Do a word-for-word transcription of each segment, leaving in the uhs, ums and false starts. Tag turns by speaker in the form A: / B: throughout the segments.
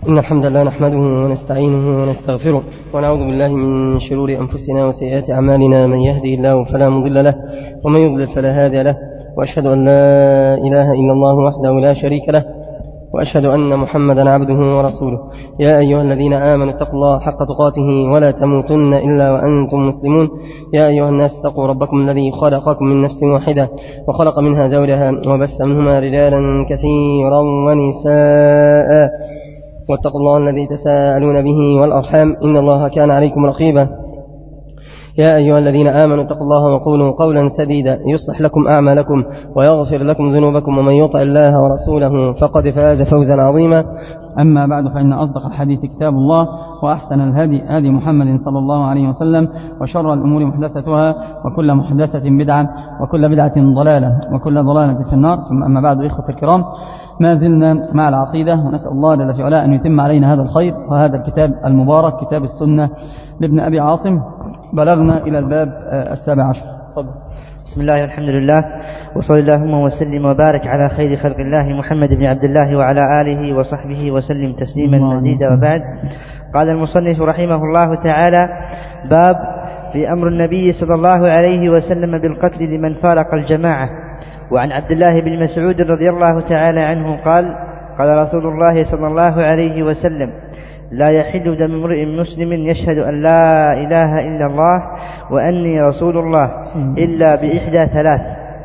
A: إن الحمد لله نحمده ونستعينه ونستغفره ونعوذ بالله من شرور أنفسنا وسيئات أعمالنا. من يهدي الله فلا مضل له ومن يضلل فلا هادي له، وأشهد أن لا إله إلا الله وحده لا شريك له، وأشهد أن محمدا عبده ورسوله. يا أيها الذين آمنوا اتقوا الله حق تقاته ولا تموتن إلا وأنتم مسلمون. يا أيها الناس اتقوا ربكم الذي خلقكم من نفس واحدة وخلق منها زوجها وبث منهما رجالا كثيرا ونساء، واتقوا الله الذي تساءلون به والأرحام إن الله كان عليكم رقيبا. يا أيها الذين آمنوا اتقوا الله وقولوا قولا سديدا يصلح لكم أعمالكم ويغفر لكم ذنوبكم، ومن يطع الله ورسوله فقد فاز فوزا عظيما.
B: أما بعد، فإن أصدق الحديث كتاب الله، وأحسن الهدي هدي محمد صلى الله عليه وسلم، وشر الأمور محدثتها، وكل محدثة بدعة، وكل بدعة ضلالة، وكل ضلالة في النار. ثم أما بعد، إخوة الكرام، ما زلنا مع العقيدة، ونسأل الله جل في علاه أن يتم علينا هذا الخير وهذا الكتاب المبارك، كتاب السنة لابن أبي عاصم. بلغنا إلى الباب السابع عشر.
C: بسم الله والحمد لله، وصلى اللهم وسلم وبارك على خير خلق الله محمد بن عبد الله وعلى آله وصحبه وسلم تسليما مزيدا. وبعد، قال المصنف رحمه الله تعالى: باب في أمر النبي صلى الله عليه وسلم بالقتل لمن فارق الجماعة. وعن عبد الله بن مسعود رضي الله تعالى عنه قال: قال رسول الله صلى الله عليه وسلم: لا يحل دم امرئ مسلم يشهد أن لا إله إلا الله وأني رسول الله إلا بإحدى ثلاث: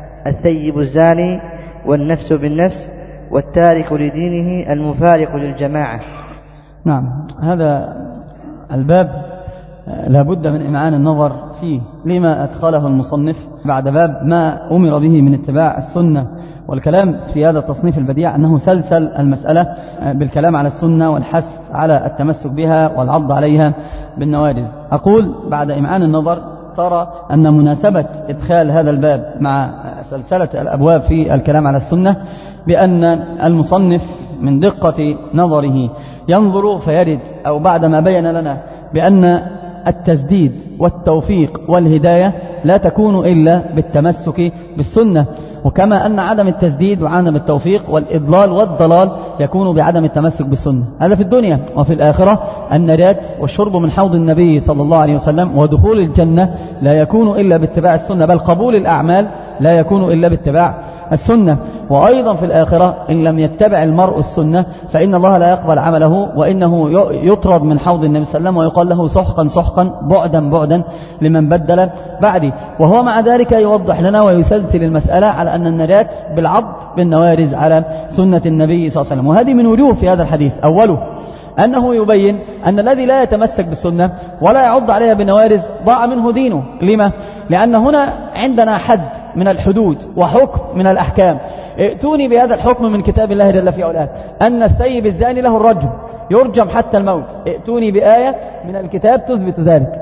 C: الثيب الزاني، والنفس بالنفس، والتارك لدينه المفارق للجماعة.
B: نعم، هذا الباب لابد من إمعان النظر فيه، لما أدخله المصنف بعد باب ما أمر به من اتباع السنة. والكلام في هذا التصنيف البديع أنه سلسل المسألة بالكلام على السنة والحث على التمسك بها والعض عليها بالنواجذ. أقول بعد إمعان النظر ترى أن مناسبة إدخال هذا الباب مع سلسلة الأبواب في الكلام على السنة بأن المصنف من دقة نظره ينظر فيرد، أو بعدما بين لنا بأن التسديد والتوفيق والهداية لا تكون إلا بالتمسك بالسنة، وكما أن عدم التسديد وعدم التوفيق والإضلال والضلال يكون بعدم التمسك بالسنة. هذا في الدنيا. وفي الآخرة النجاة والشرب من حوض النبي صلى الله عليه وسلم ودخول الجنة لا يكون إلا باتباع السنة، بل قبول الأعمال لا يكون إلا باتباع السنة. وأيضا في الآخرة إن لم يتبع المرء السنة فإن الله لا يقبل عمله، وإنه يطرد من حوض النبي صلى الله عليه وسلم ويقال له سحقا سحقا بعدا بعدا لمن بدل بعدي. وهو مع ذلك يوضح لنا ويسلسل المسألة على أن النجاة بالعض بالنوارز على سنة النبي صلى الله عليه وسلم. وهذه من وجوه في هذا الحديث: أوله أنه يبين أن الذي لا يتمسك بالسنة ولا يعض عليها بالنوارز ضاع منه دينه. لما؟ لأن هنا عندنا حد من الحدود وحكم من الأحكام. ائتوني بهذا الحكم من كتاب الله جل في علاه أن السيب الزاني له الرجم يرجم حتى الموت. ائتوني بآية من الكتاب تثبت ذلك.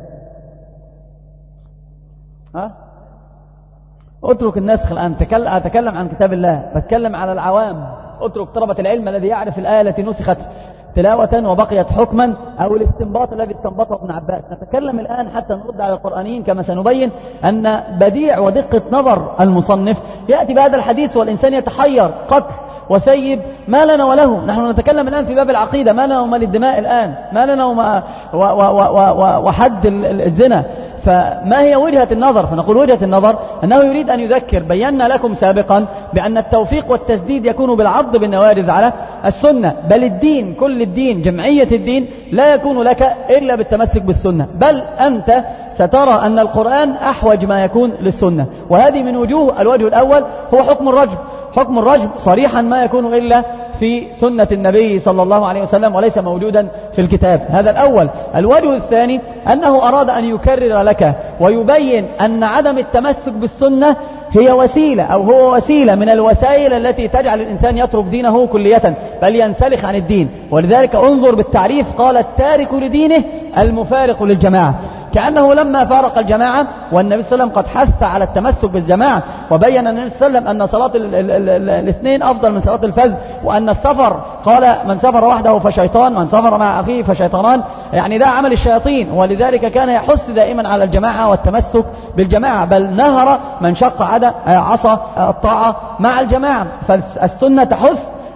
B: ها؟ اترك النسخ الآن، أتكلم عن كتاب الله، بتكلم على العوام. اترك طلبة العلم الذي يعرف الآية التي نسخت تلاوة وبقيت حكما، أو الاستنباط الذي استنبطه ابن عباس. نتكلم الآن حتى نرد على القرآنيين، كما سنبين أن بديع ودقة نظر المصنف يأتي بهذا الحديث والإنسان يتحير: قتل وسيب ما لنا وله. نحن نتكلم الآن في باب العقيدة، ما لنا وما للدماء الآن، ما لنا وما وحد الزنا. فما هي وجهة النظر؟ فنقول وجهة النظر أنه يريد أن يذكر. بينا لكم سابقا بأن التوفيق والتسديد يكون بالعض بالنوارذ على السنة، بل الدين كل الدين جمعية الدين لا يكون لك إلا بالتمسك بالسنة، بل أنت سترى أن القرآن أحوج ما يكون للسنة. وهذه من وجوه. الوجه الأول هو حكم الرجم. حكم الرجم صريحا ما يكون إلا في سنة النبي صلى الله عليه وسلم وليس موجودا في الكتاب. هذا الأول. الوجه الثاني أنه أراد أن يكرر لك ويبين أن عدم التمسك بالسنة هي وسيلة، أو هو وسيلة من الوسائل التي تجعل الإنسان يترك دينه كلية بل ينسلخ عن الدين. ولذلك انظر بالتعريف، قال: التارك لدينه المفارق للجماعة. كأنه لما فارق الجماعة، والنبي صلى الله عليه وسلم قد حث على التمسك بالجماعة، وبين النبي صلى الله عليه وسلم أن صلاة الاثنين أفضل من صلاة الفجر، وأن السفر قال: من سفر وحده فشيطان، من سفر مع أخيه فشيطانان، يعني ده عمل الشياطين. ولذلك كان يحث دائما على الجماعة والتمسك بالجماعة، بل نهر من شق عصا الطاعة مع الجماعة. فالسنة تحث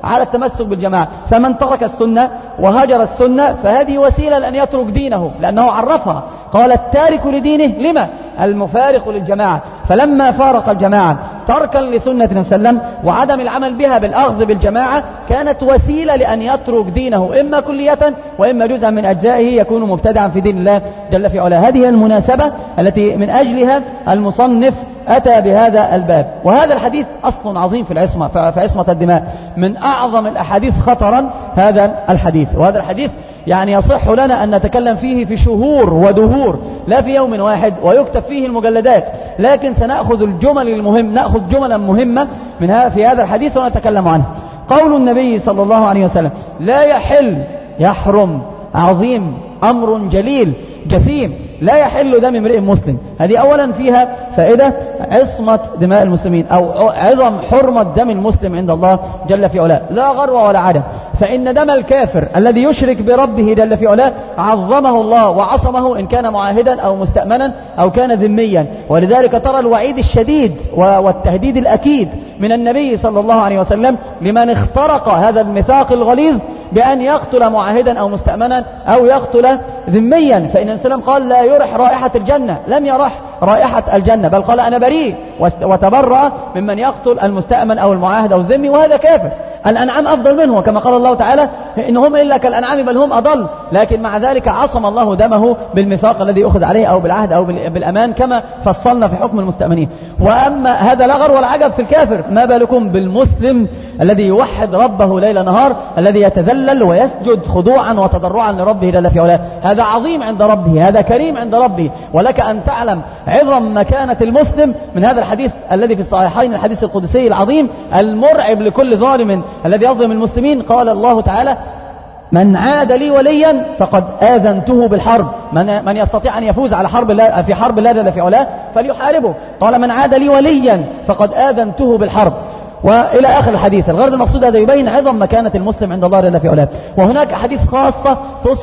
B: على التمسك بالجماعة. فمن ترك السنة وهجر السنة فهذه وسيلة لأن يترك دينه، لأنه عرفها. قال التارك لدينه لما؟ المفارق للجماعة. فلما فارق الجماعة تركا لسنة النبي صلى الله عليه وسلم وعدم العمل بها بالأخذ بالجماعة كانت وسيلة لأن يترك دينه إما كلية وإما جزءا من أجزائه يكون مبتدعا في دين الله جل في علاه. هذه المناسبة التي من أجلها المصنف أتى بهذا الباب. وهذا الحديث أصل عظيم في العصمة، في عصمة الدماء، من أعظم الأحاديث خطرا هذا الحديث. وهذا الحديث يعني يصح لنا أن نتكلم فيه في شهور ودهور لا في يوم واحد ويكتب فيه المجلدات، لكن سنأخذ الجمل المهم نأخذ جملا مهمة منها في هذا الحديث ونتكلم عنه. قول النبي صلى الله عليه وسلم لا يحل يحرم عظيم أمر جليل جسيم لا يحل دم امرئ مسلم. هذه أولا فيها فائدة عصمة دماء المسلمين أو عظم حرمة دم المسلم عند الله جل في علاه، لا غرو ولا عدم. فإن دم الكافر الذي يشرك بربه جل في علاه عظمه الله وعصمه إن كان معاهدا أو مستأمنا أو كان ذميا. ولذلك ترى الوعيد الشديد والتهديد الأكيد من النبي صلى الله عليه وسلم لمن اخترق هذا الميثاق الغليظ بأن يقتل معاهدا أو مستأمنا أو يقتل ذميا. فإن السلام قال لا يرح رائحة الجنة، لم يرح رائحة الجنة، بل قال أنا بريء وتبرأ ممن يقتل المستأمن أو المعاهد أو الذمي وهذا كافر. الأنعام أفضل منه كما قال الله تعالى إنهم إلا كالأنعام بل هم أضل، لكن مع ذلك عصم الله دمه بالميثاق الذي أخذ عليه أو بالعهد أو بالأمان كما فصلنا في حكم المستأمنين. وأما هذا لا غر ولا عجب في الكافر، ما بالكم بالمسلم الذي يوحد ربه ليل نهار، الذي يتذلل ويسجد خضوعا وتضرعا لربه جل في علاه. هذا عظيم عند ربه، هذا كريم عند ربه. ولك أن تعلم عظم مكانة المسلم من هذا الحديث الذي في الصحيحين، الحديث القدسي العظيم المرعب لكل ظالم الذي يظلم المسلمين. قال الله تعالى من عاد لي وليا فقد آذنته بالحرب. من, من يستطيع أن يفوز على حرب الله في حرب الله جل في علاه فليحاربه. قال من عاد لي وليا فقد آذنته بالحرب وإلى آخر الحديث. الغرض المقصود هذا يبين عظم مكانة المسلم عند الله جل في علاه. وهناك أحاديث خاصة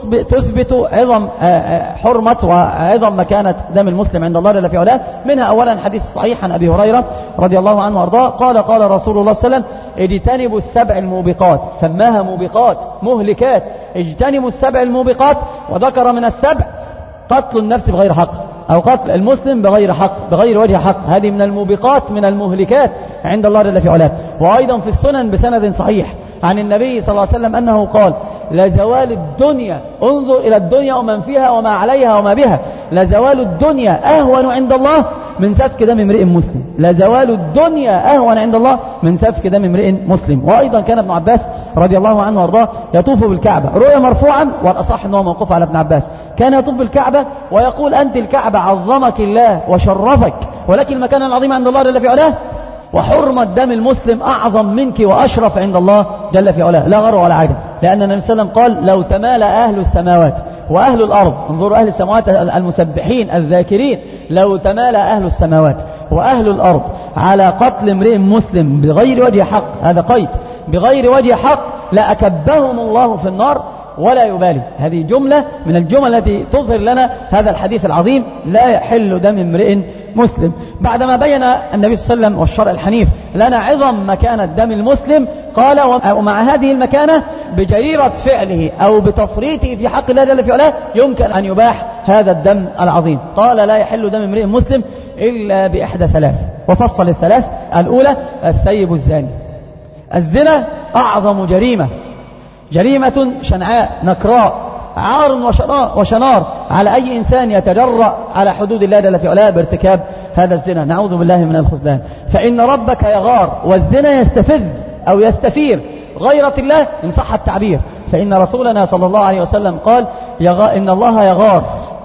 B: تثبت عظم حرمة وعظم مكانة دم المسلم عند الله جل في علاه. منها أولا حديث صحيح عن أبي هريرة رضي الله عنه وارضاه قال قال رسول الله صلى الله عليه وسلم اجتنبوا السبع الموبقات، سماها موبقات مهلكات، اجتنبوا السبع الموبقات. وذكر من السبع قتل النفس بغير حق أو قتل المسلم بغير حق بغير وجه حق، هذه من الموبقات من المهلكات عند الله جل في علاه. وأيضا في السنن بسند صحيح عن النبي صلى الله عليه وسلم أنه قال لزوال الدنيا، انظر إلى الدنيا ومن فيها وما عليها وما بها، لزوال الدنيا أهون عند الله من سفك دم امرئ مسلم، لزوال الدنيا أهون عند الله من سفك دم امرئ مسلم. وأيضا كان ابن عباس رضي الله عنه وارضاه يطوف بالكعبة، رؤيا مرفوعا والأصح أنه موقوف على ابن عباس، كان يطوف بالكعبة ويقول أنت الكعبة عظمك الله وشرفك ولكن المكان العظيم عند الله جل في علاه، وحرمة دم المسلم أعظم منك وأشرف عند الله جل في علاه، لا غر ولا عجب. لأن النبي صلى الله عليه وسلم قال لو تمالى أهل السماوات وأهل الأرض، انظروا أهل السماوات المسبحين الذاكرين، لو تمالى أهل السماوات وأهل الأرض على قتل امرئ مسلم بغير وجه حق، هذا قيد، بغير وجه حق لأكبهم الله في النار ولا يبالي. هذه جملة من الجمل التي تظهر لنا هذا الحديث العظيم لا يحل دم امرئ مسلم. بعدما بين النبي صلى الله عليه وسلم والشرع الحنيف لنا عظم مكانة دم المسلم قال ومع هذه المكانة بجريرة فعله أو بتفريطه في حق الله جل في علاه يمكن أن يباح هذا الدم العظيم. قال لا يحل دم امرئ مسلم إلا بإحدى ثلاث، وفصل الثلاث. الأولى الثيب الزاني. الزنا أعظم جريمة، جريمة شنعاء نكراء، عار وشنار على أي إنسان يتجرأ على حدود الله جل في علاه بارتكاب هذا الزنا، نعوذ بالله من الخذلان. فإن ربك يغار والزنا يستفز أو يستثير غيرة الله إن صح التعبير. فإن رسولنا صلى الله عليه وسلم قال يغار إن الله يغار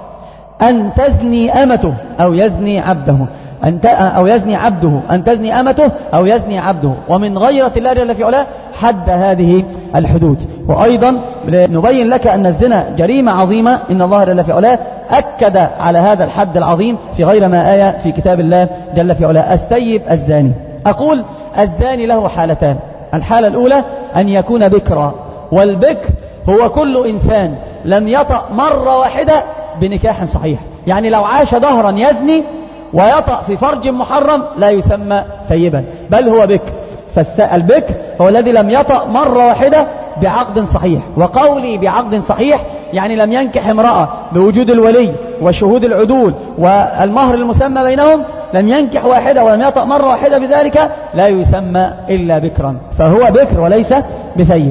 B: أن تزني أمته أو يزني عبده أن أو يزني عبده أن تزني أمته أو يزني عبده، ومن غيرة الله جل في علاه حد هذه الحدود. وأيضا نبين لك أن الزنا جريمة عظيمة، إن الله جل في علاه أكد على هذا الحد العظيم في غير ما آية في كتاب الله جل في علاه. السيب الزاني، أقول الزاني له حالتان. الحالة الأولى أن يكون بكرا، والبكر هو كل إنسان لم يطأ مرة واحدة بنكاح صحيح، يعني لو عاش دهرا يزني ويطأ في فرج محرم لا يسمى سيبا بل هو بكر. فالبكر هو الذي لم يطأ مرة واحدة بعقد صحيح. وقولي بعقد صحيح يعني لم ينكح امرأة بوجود الولي وشهود العدول والمهر المسمى بينهم، لم ينكح واحدة ولم يطأ مرة واحدة بذلك لا يسمى إلا بكرا، فهو بكر وليس بثيب.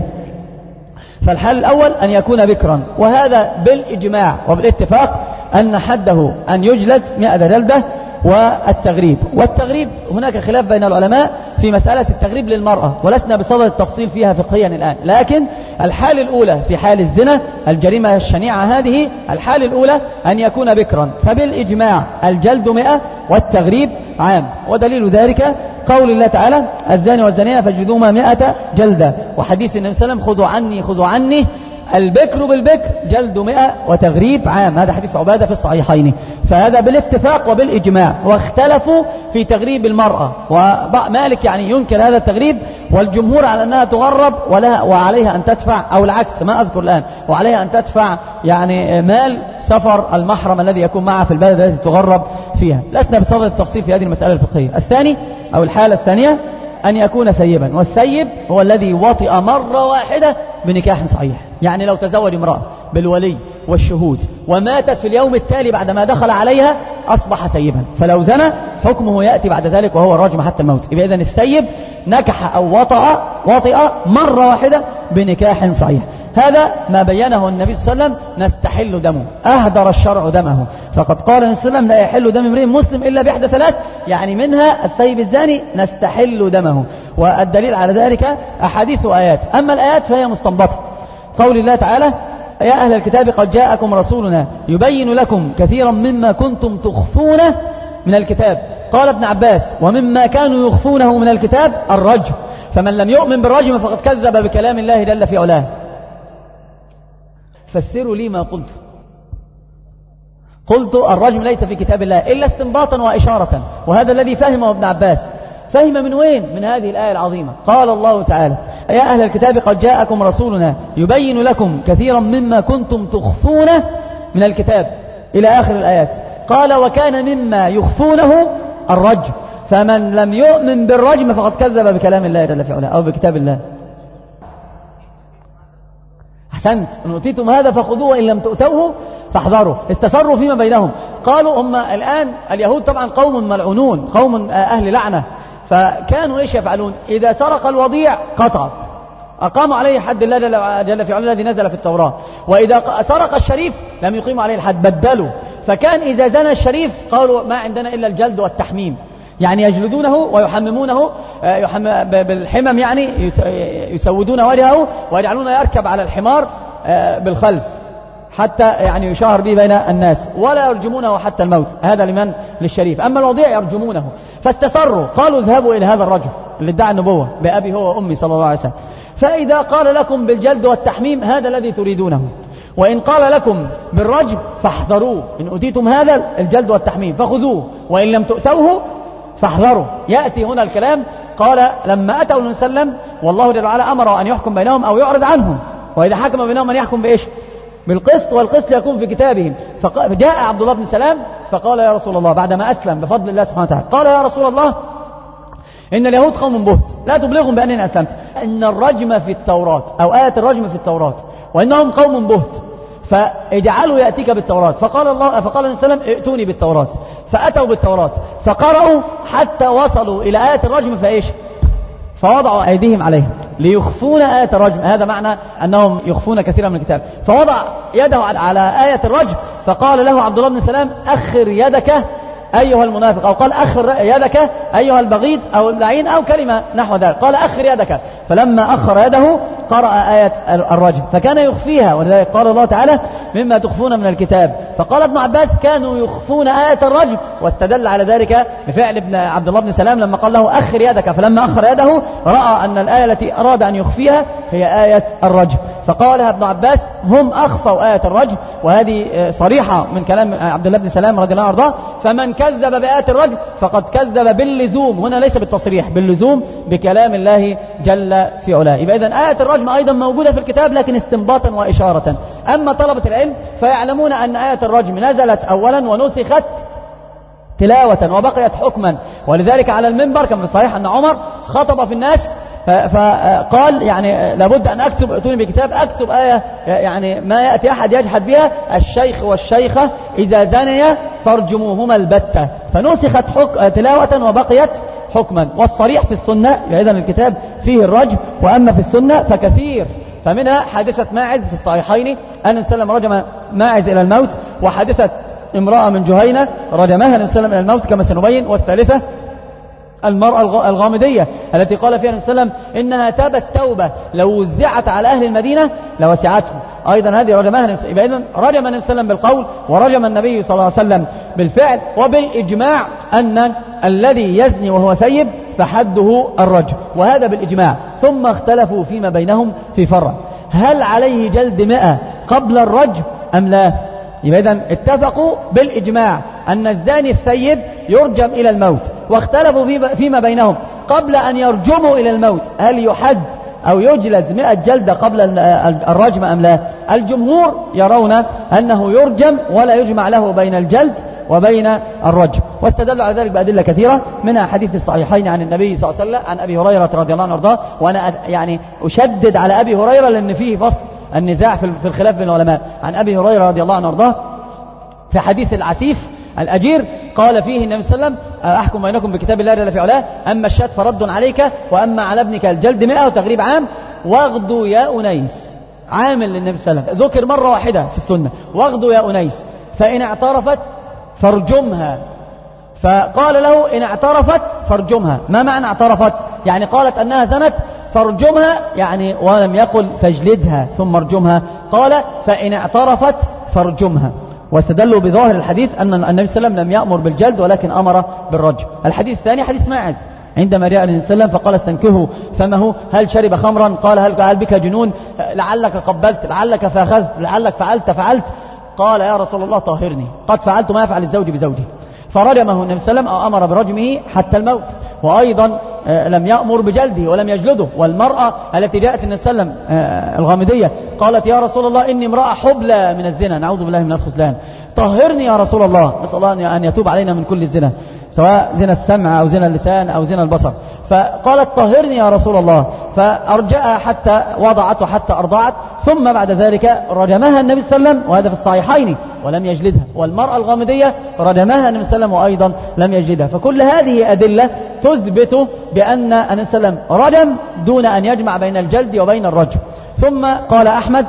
B: فالحال الأول أن يكون بكرا، وهذا بالإجماع وبالاتفاق أن حده أن يجلد مئة جلدة. والتغريب والتغريب هناك خلاف بين العلماء في مسألة التغريب للمرأة، ولسنا بصدد التفصيل فيها فقهيا الآن، لكن الحال الأولى في حال الزنا الجريمة الشنيعة هذه، الحال الأولى أن يكون بكرا، فبالإجماع الجلد مئة والتغريب عام. ودليل ذلك قول الله تعالى الزاني والزانية فاجلدوهما مئة جلدة، وحديث النبي صلى الله عليه وسلم خذوا عني خذوا عني البكر بالبكر جلد مئة وتغريب عام. هذا حديث عبادة في الصحيحين. فهذا بالاتفاق وبالإجماع. واختلفوا في تغريب المرأة، ومالك يعني ينكر هذا التغريب، والجمهور على أنها تغرب ولها وعليها أن تدفع، أو العكس ما أذكر الآن، وعليها أن تدفع يعني مال سفر المحرم الذي يكون معها في البلد التي تغرب فيها. لسنا بصدد التفصيل في هذه المسألة الفقهية. الثاني أو الحالة الثانية أن يكون سيبا، والسيب هو الذي وطئ مرة واحدة بنكاح صحيح، يعني لو تزوج امرأة بالولي والشهود وماتت في اليوم التالي بعدما دخل عليها أصبح سيبا، فلو زنى حكمه يأتي بعد ذلك وهو الرجم حتى الموت. إذن السيب نكح أو وطئ وطئ مرة واحدة بنكاح صحيح. هذا ما بينه النبي صلى الله عليه وسلم نستحل دمه، أهدر الشرع دمه، فقد قال النبي صلى الله عليه وسلم لا يحل دم امرئ مسلم إلا بإحدى ثلاث، يعني منها السيب الزاني نستحل دمه. والدليل على ذلك أحاديث وآيات. أما الآيات فهي مستنبطة. قول الله تعالى يا أهل الكتاب قد جاءكم رسولنا يبين لكم كثيرا مما كنتم تخفونه من الكتاب. قال ابن عباس ومما كانوا يخفونه من الكتاب الرجم، فمن لم يؤمن بالرجم فقد كذب بكلام الله جل في علاه. فسروا لي ما قلت. قلت الرجم ليس في كتاب الله إلا استنباطا وإشارة، وهذا الذي فهمه ابن عباس. فهم من وين؟ من هذه الآية العظيمة. قال الله تعالى يا أهل الكتاب قد جاءكم رسولنا يبين لكم كثيرا مما كنتم تخفونه من الكتاب إلى آخر الآيات. قال وكان مما يخفونه الرجم، فمن لم يؤمن بالرجم فقد كذب بكلام الله جل في علاه أو بكتاب الله. أحسنت، إن أوتيتم هذا فخذوه وإن لم تؤتوه فاحذروا. استسروا فيما بينهم. قالوا هم الآن اليهود طبعا قوم ملعونون، قوم أهل لعنة، فكانوا إيش يفعلون؟ إذا سرق الوضيع قطع، أقاموا عليه حد الله جل في علاه الذي نزل في التوراة. وإذا سرق الشريف لم يقيموا عليه الحد، بدلوا. فكان إذا زنى الشريف قالوا ما عندنا إلا الجلد والتحميم، يعني يجلدونه ويحممونه بالحمم، يعني يسودون وجهه ويجعلون يركب على الحمار بالخلف حتى يعني يشار به بين الناس، ولا يرجمونه حتى الموت. هذا لمن؟ للشريف. أما الوضيع يرجمونه. فاستسروا قالوا اذهبوا إلى هذا الرجل اللي ادعى النبوة بأبي هو وأمي صلى الله عليه وسلم، فإذا قال لكم بالجلد والتحميم هذا الذي تريدونه، وإن قال لكم بالرجم فاحذروه. إن أوتيتم هذا الجلد والتحميم فخذوه وإن لم تؤتوه فاحذروا. يأتي هنا الكلام. قال لما أتوا النبي صلى الله عليه وسلم والله جل وعلا أمر أن يحكم بينهم أو يعرض عنهم، وإذا حكم بينهم أن يحكم بإيش؟ بالقسط، والقسط يكون في كتابهم. فجاء عبد الله بن سلام فقال يا رسول الله بعدما أسلم بفضل الله سبحانه وتعالى، قال يا رسول الله إن اليهود قوم بهت لا تبلغهم بأنني أسلمت، إن الرجم في التوراة أو آية الرجم في التوراة وإنهم قوم بهت، فاجعلوا يأتيك بالتوراة. فقال الله فقال النبي صلى الله عليه وسلم ائتوني بالتوراة، فأتوا بالتوراة فقرأوا حتى وصلوا إلى آية الرجم فإيش؟ فوضعوا أيديهم عليها ليخفون آية الرجم. هذا معنى أنهم يخفون كثيرا من الكتاب. فوضع يده على آية الرجم فقال له عبد الله بن سلام أخر يدك أيها المنافق، أو قال أخر يدك أيها البغيض أو اللعين أو كلمة نحو ذلك. قال أخر يدك، فلما أخر يده قرأ آية الرجم فكان يخفيها، ولذلك قال الله تعالى مما تخفون من الكتاب. فقال ابن عباس كانوا يخفون آية الرجم، واستدل على ذلك بفعل ابن عبد الله بن سلام لما قال له أخر يدك، فلما أخر يده رأى أن الآية التي أراد أن يخفيها هي آية الرجم، فقالها ابن عباس هم أخفوا آية الرجم. وهذه صريحة من كلام عبد الله بن سلام رضي الله عنه وارضاه. فمن كذب بآية الرجم فقد كذب باللزوم، هنا ليس بالتصريح، باللزوم بكلام الله جل في علاه. يبقى إذن آية الرجم أيضا موجودة في الكتاب لكن استنباطا وإشارة. أما طلبة العلم فيعلمون أن آية الرجم نزلت أولا ونسخت تلاوة وبقيت حكما ولذلك على المنبر كان في الصحيح أن عمر خطب في الناس فقال يعني لابد أن أكتب، ائتوني بكتاب أكتب آية يعني ما يأتي أحد يجحد بها: الشيخ والشيخة إذا زنيا فارجموهما البتة. فنسخت حك... تلاوة وبقيت حكما. والصريح في السنة، إذا الكتاب فيه الرجم، وأما في السنة فكثير. فمنها حادثة ماعز في الصحيحين أن السلام رجم ماعز إلى الموت، وحادثة امرأة من جهينة رجمها السلام إلى الموت كما سنبين، والثالثة المرأة الغامدية التي قال فيها النبي صلى الله عليه وسلم إنها تابت توبة لو وزعت على أهل المدينة لوسعتهم. أيضا هذه رجمها النبي، يبقى إذن رجم النبي صلى الله عليه وسلم بالقول، ورجم النبي صلى الله عليه وسلم بالفعل، وبالإجماع أن الذي يزني وهو ثيب فحده الرجم، وهذا بالإجماع. ثم اختلفوا فيما بينهم في فرع: هل عليه جلد مئة قبل الرجم أم لا؟ يبقى إذن اتفقوا بالإجماع أن الزاني الثيب يرجم إلى الموت، واختلفوا فيما بينهم قبل أن يرجموا إلى الموت هل يحد أو يجلد مئة جلدة قبل الرجم أم لا. الجمهور يرون أنه يرجم ولا يجمع له بين الجلد وبين الرجم، واستدلوا على ذلك بأدلة كثيرة، منها حديث الصحيحين عن النبي صلى الله عليه وسلم عن أبي هريرة رضي الله عنه وارضاه. وأنا يعني أشدد على أبي هريرة لأن فيه فصل النزاع في الخلاف بين العلماء. عن أبي هريرة رضي الله عنه وارضاه في حديث العسيف الأجير قال فيه النبي صلى الله عليه وسلم: أحكم بينكم بكتاب الله جل في علاه، أما الشاة فرد عليك، وأما على ابنك الجلد مئة وتغريب عام، واغدوا يا أنيس. عامل للنبي صلى الله عليه وسلم ذكر مرة واحدة في السنة: واغدوا يا أنيس، فإن اعترفت فارجمها. فقال له: إن اعترفت فارجمها. ما معنى اعترفت؟ يعني قالت أنها زنت فارجمها، يعني ولم يقل فاجلدها ثم ارجمها، قال فإن اعترفت فارجمها. واستدلوا بظاهر الحديث أن النبي صلى الله عليه وسلم لم يأمر بالجلد ولكن أمر بالرجم. الحديث الثاني حديث ماعز عندما جاء النبي صلى الله عليه وسلم فقال: استنكهوا فمه، هل شرب خمرا؟ قال: هل هل بك جنون؟ لعلك قبلت، لعلك فاخذت، لعلك فعلت فعلت قال: يا رسول الله طهرني، قد فعلت ما يفعل الزوج بزوجه. فرجمه النبي صلى الله عليه وسلم أو أمر برجمه حتى الموت. وأيضا لم يأمر بجلده ولم يجلده. والمرأة التي جاءت النبي صلى الله عليه وسلم الغامدية قالت: يا رسول الله إني امرأة حبلى من الزنا، نعوذ بالله من الخذلان، طهرني يا رسول الله، نسأل الله أن يتوب علينا من كل الزنا، سواء زنا السمع أو زنا اللسان أو زنا البصر. فقالت: طهرني يا رسول الله، فأرجأها حتى وضعته حتى أرضعت، ثم بعد ذلك رجمها النبي صلى الله عليه وسلم، وهذا في الصحيحين، ولم يجلدها. والمرأة الغامدية رجمها النبي صلى الله عليه وسلم وأيضا لم يجلدها. فكل هذه أدلة تثبت بأن النبي صلى الله عليه وسلم رجم دون أن يجمع بين الجلد وبين الرجم. ثم قال أحمد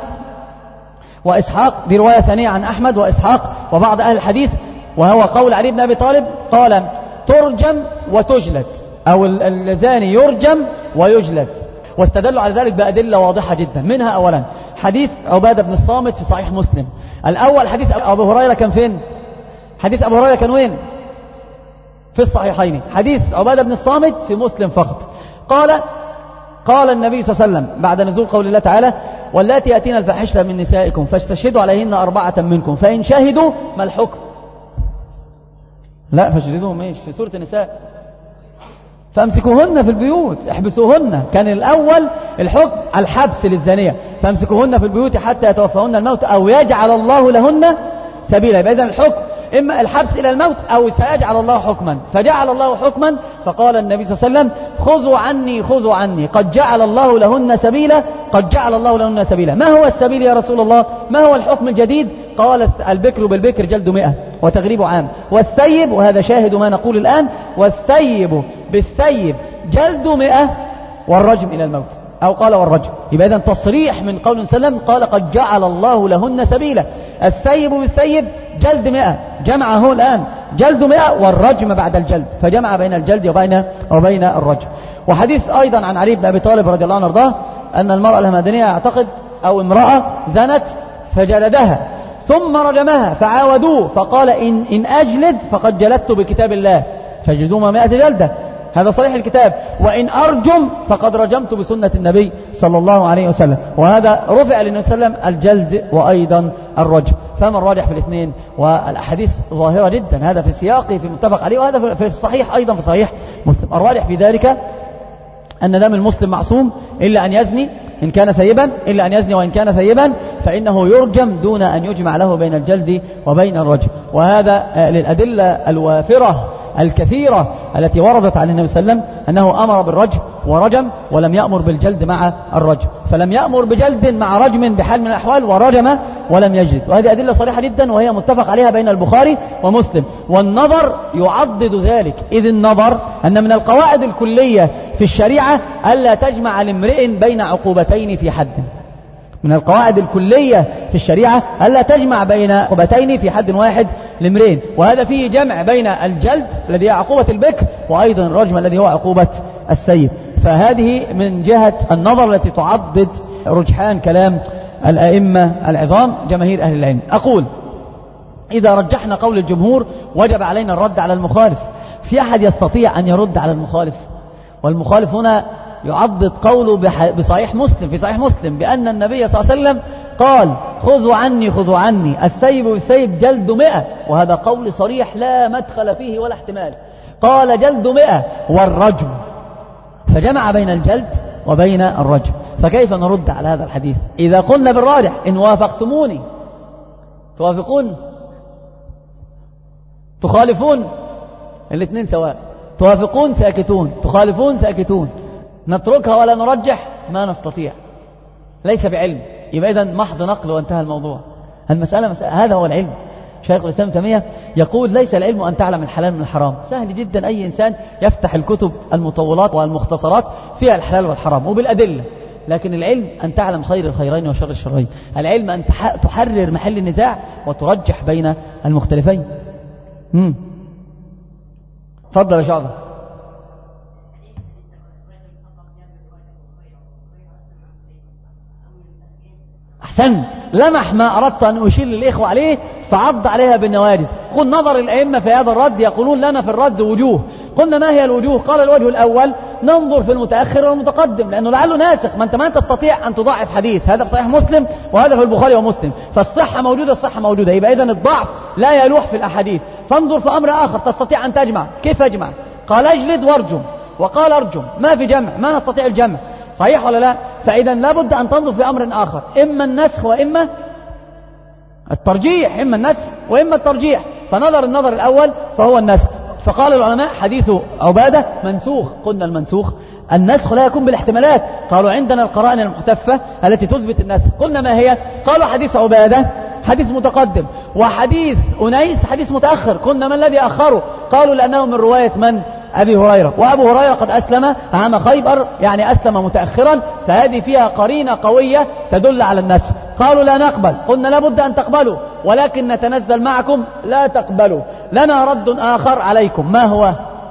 B: وإسحاق، دي رواية ثانية عن أحمد وإسحاق وبعض أهل الحديث، وهو قول علي بن أبي طالب، قال: ترجم وتجلد، أو الزاني يرجم ويجلد. واستدلوا على ذلك بأدلة واضحة جدا، منها أولا حديث عبادة بن الصامت في صحيح مسلم. الأول حديث أبو هريرة كان فين؟ حديث أبو هريرة كان وين؟ في الصحيحين. حديث عبادة بن الصامت في مسلم فقط. قال قال النبي صلى الله عليه وسلم بعد نزول قول الله تعالى: واللاتي يأتين الفاحشة من نسائكم فاستشهدوا عليهن أربعة منكم فإن شهدوا ما الحكم؟ لا، فاشهدوهم ايش في سورة النساء؟ فامسكوهن في البيوت، احبسوهن. كان الأول الحكم الحبس للزانية، فامسكوهن في البيوت حتى يتوفاهن الموت أو يجعل الله لهن سبيلا. يبقى إذن الحكم إما الحبس إلى الموت أو سيجعل الله حكما. فجعل الله حكما، فقال النبي صلى الله عليه وسلم: خذوا عني خذوا عني قد جعل الله لهن سبيلا، قد جعل الله لهن سبيلا. ما هو السبيل يا رسول الله؟ ما هو الحكم الجديد؟ قال: البكر بالبكر جلد مئة وتغريب عام، والثيب، وهذا شاهد ما نقول الآن، والثيب بالثيب جلد مئة والرجم إلى الموت، أو قال والرجم. يبقى إذن تصريح من قول سلم قال: قد جعل الله لهن سبيلا. الثيب بالثيب جلد مئة، جمعه الآن جلد مئة والرجم بعد الجلد، فجمع بين الجلد وبين وبين الرجم. وحديث أيضا عن علي بن أبي طالب رضي الله عنه وارضاه أن المرأة الهمدانية اعتقد أو امرأة زنت فجلدها ثم رجمها فعاودوه، فقال: إن, إن أجلد فقد جلدت بكتاب الله فجلدوما مئة جلدة، هذا صحيح الكتاب، وإن أرجم فقد رجمت بسنة النبي صلى الله عليه وسلم. وهذا رفع للنبي صلى الله عليه وسلم الجلد وأيضا الرجم. فما الراجح في الاثنين؟ والأحاديث ظاهرة جدا، هذا في سياقه في المتفق عليه، وهذا في الصحيح أيضا في صحيح مسلم. الراجح في ذلك أن دم المسلم معصوم إلا أن يزني إن كان ثيبا، إلا أن يزني وإن كان ثيبا فإنه يرجم دون أن يجمع له بين الجلد وبين الرجم. وهذا للأدلة الوافرة الكثيرة التي وردت عن النبي صلى الله عليه وسلم أنه أمر بالرجم ورجم ولم يأمر بالجلد مع الرجم، فلم يأمر بجلد مع رجم بحال من الأحوال ورجم ولم يجلد. وهذه أدلة صريحة جدا وهي متفق عليها بين البخاري ومسلم. والنظر يعضد ذلك، إذ النظر أن من القواعد الكلية في الشريعة ألا تجمع لامرئ بين عقوبتين في حد. من القواعد الكلية في الشريعة ألا تجمع بين عقوبتين في حد واحد لامرئ، وهذا فيه جمع بين الجلد الذي هي عقوبة البكر وأيضا الرجم الذي هو عقوبة السيب. فهذه من جهة النظر التي تعضد رجحان كلام الأئمة العظام جماهير أهل العلم. أقول إذا رجحنا قول الجمهور وجب علينا الرد على المخالف. في أحد يستطيع أن يرد على المخالف؟ والمخالف هنا يعضد قوله بصحيح مسلم، في صحيح مسلم بأن النبي صلى الله عليه وسلم قال خذوا عني خذوا عني السيب بالسيب جلد مئة، وهذا قول صريح لا مدخل فيه ولا احتمال. قال جلد مئة والرجم، فجمع بين الجلد وبين الرجم. فكيف نرد على هذا الحديث؟ إذا قلنا بالراجح إن وافقتموني توافقون، تخالفون، الاثنين سواء، توافقون ساكتون، تخالفون ساكتون، نتركها ولا نرجح ما نستطيع، ليس بعلم، يبقى إذن محض نقل وانتهى الموضوع. المسألة مسألة، هذا هو العلم. شيخ الإسلام تيمية يقول ليس العلم أن تعلم الحلال من الحرام. سهل جدا أي إنسان يفتح الكتب المطولات والمختصرات فيها الحلال والحرام وبالأدلة، لكن العلم أن تعلم خير الخيرين وشر الشرين. العلم أن تحرر محل النزاع وترجح بين المختلفين. امم تفضل يا شعبة. أحسنت، لمح ما أردت أن أشير للإخوة عليه فعض عليها بالنواجذ. قل نظر الأئمة في هذا الرد يقولون لنا في الرد وجوه. قلنا ما هي الوجوه؟ قال الوجه الأول ننظر في المتأخر والمتقدم، لأنه لعله ناسخ، ما أنت ما تستطيع أن تضعف حديث، هذا في صحيح مسلم وهذا في البخاري ومسلم، فالصحة موجودة الصحة موجودة، يبقى إذن الضعف لا يلوح في الأحاديث. فانظر في أمر آخر تستطيع أن تجمع. كيف أجمع؟ قال اجلد وارجم، وقال ارجم، ما في جمع، ما نستطيع الجمع، صحيح ولا لا؟ فإذا لابد أن تنظر في أمر آخر، إما النسخ وإما الترجيح، إما النسخ وإما الترجيح. فنظر النظر الأول فهو النسخ. فقال العلماء حديث عبادة منسوخ. قلنا المنسوخ النسخ لا يكون بالاحتمالات، قالوا عندنا القرائن المحتفة التي تثبت النسخ. قلنا ما هي؟ قالوا حديث عبادة حديث متقدم، وحديث أنيس حديث متأخر. قلنا ما الذي أخره؟ قالوا لأنه من رواية من؟ أبي هريرة، وأبو هريرة قد أسلم عام خيبر، يعني أسلم متأخرا، فهذه فيها قرينة قوية تدل على النسخ. قالوا لا نقبل، قلنا لابد أن تقبلوا، ولكن نتنزل معكم لا تقبلوا، لنا رد آخر عليكم. ما هو؟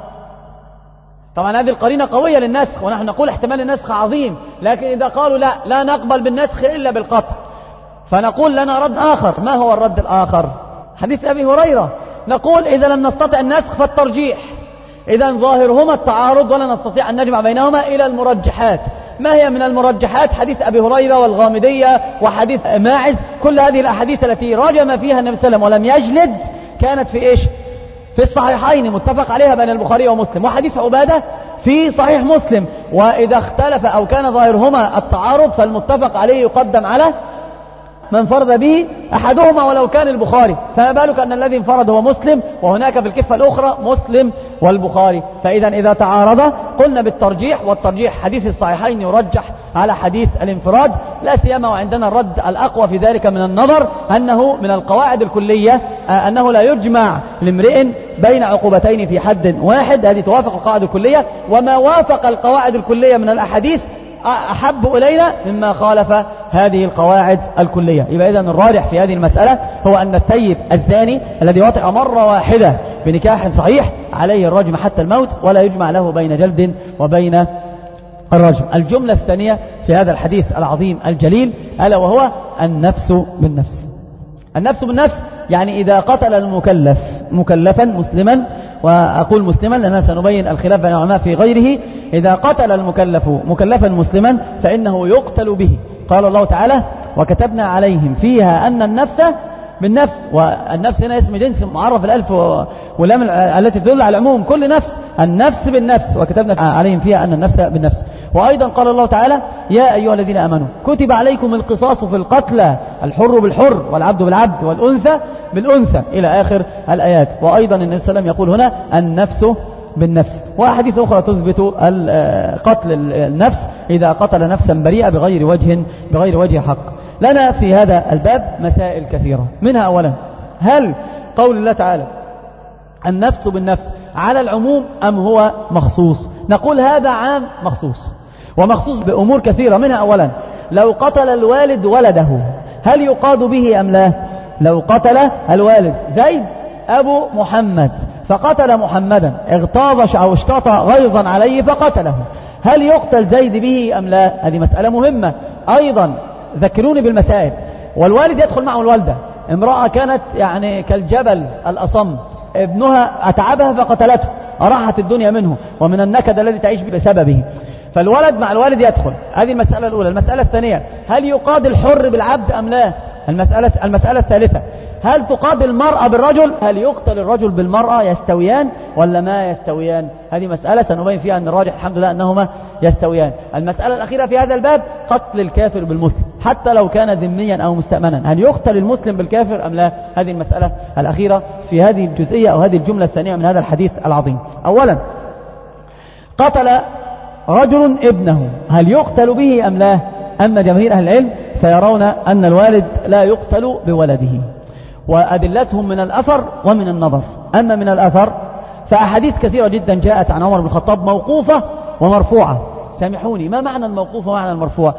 B: طبعا هذه القرينة قوية للنسخ، ونحن نقول احتمال النسخ عظيم، لكن إذا قالوا لا لا نقبل بالنسخ إلا بالقطع، فنقول لنا رد آخر. ما هو الرد الآخر؟ حديث أبي هريرة، نقول إذا لم نستطع النسخ فالترجيح، إذا ظاهرهما التعارض ولا نستطيع أن نجمع بينهما إلى المرجحات. ما هي من المرجحات؟ حديث أبي هريرة والغامدية وحديث ماعز، كل هذه الأحاديث التي رجم فيها النبي صلى الله عليه وسلم ولم يجلد كانت في إيش؟ في الصحيحين متفق عليها بين البخاري ومسلم، وحديث عبادة في صحيح مسلم. وإذا اختلف أو كان ظاهرهما التعارض فالمتفق عليه يقدم على من فرض به أحدهما ولو كان البخاري، فما بالك أن الذي انفرد هو مسلم، وهناك في الكفة الأخرى مسلم والبخاري. فإذا إذا تعارض قلنا بالترجيح، والترجيح حديث الصحيحين يرجح على حديث الانفراد، لا سيما وعندنا الرد الأقوى في ذلك من النظر أنه من القواعد الكلية أنه لا يجمع لامرئ بين عقوبتين في حد واحد، هذه توافق القواعد الكلية، وما وافق القواعد الكلية من الأحاديث أحب إلينا مما خالف هذه القواعد الكلية. يبقى إذن الراجح في هذه المسألة هو أن الثيب الزاني الذي وطئ مرة واحدة بنكاح صحيح عليه الرجم حتى الموت، ولا يجمع له بين جلد وبين الرجم. الجملة الثانية في هذا الحديث العظيم الجليل ألا وهو النفس بالنفس. النفس بالنفس يعني إذا قتل المكلف مكلفا مسلما، وأقول مسلما لأننا سنبين الخلاف بين العلماء في غيره، إذا قتل المكلف مكلفا مسلما فإنه يقتل به. قال الله تعالى وكتبنا عليهم فيها أن النفس بالنفس، والنفس هنا اسم جنس معرف الألف ولام التي تدل على العموم، كل نفس، النفس بالنفس، وكتبنا عليهم فيها أن النفس بالنفس. وأيضا قال الله تعالى يا أيها الذين آمنوا كتب عليكم القصاص في القتلى الحر بالحر والعبد بالعبد والأنثى بالأنثى إلى آخر الآيات. وأيضا النبي صلى الله عليه وسلم يقول هنا النفس بالنفس. وأحاديث أخرى تثبت قتل النفس إذا قتل نفسا بريئة بغير وجه بغير وجه حق. لنا في هذا الباب مسائل كثيرة، منها أولا هل قول الله تعالى النفس بالنفس على العموم أم هو مخصوص؟ نقول هذا عام مخصوص، ومخصوص بأمور كثيرة، منها أولا لو قتل الوالد ولده هل يقاد به أم لا؟ لو قتل الوالد زيد أبو محمد فقتل محمدا اغتاظ أو اشتاط غيظا عليه فقتله، هل يقتل زيد به أم لا؟ هذه مسألة مهمة. أيضا ذكروني بالمسائل. والوالد يدخل معه الوالدة، امرأة كانت يعني كالجبل الأصم، ابنها أتعبها فقتلته، أراحت الدنيا منه ومن النكد الذي تعيش بسببه، فالولد مع الوالد يدخل. هذه المسألة الأولى. المسألة الثانية هل يقاد الحر بالعبد أم لا؟ المسألة, المسألة الثالثة هل تقاد المرأة بالرجل؟ هل يقتل الرجل بالمرأة؟ يستويان ولا ما يستويان؟ هذه مسألة سنبين فيها أن الراجح الحمد لله أنهما يستويان. المسألة الأخيرة في هذا الباب قتل الكافر بالمسلم حتى لو كان ذميا أو مستأمنا، هل يقتل المسلم بالكافر أم لا؟ هذه المسألة الأخيرة في هذه الجزئية أو هذه الجملة الثانية من هذا الحديث العظيم. أولا قتل رجل ابنه هل يقتل به أم لا؟ أما جماهير أهل العلم فيرون أن الوالد لا يقتل بولده، وأدلتهم من الأثر ومن النظر. أما من الأثر فأحاديث كثيرة جدا جاءت عن عمر بن الخطاب موقوفة ومرفوعة. سامحوني، ما معنى الموقوف ومعنى المرفوع؟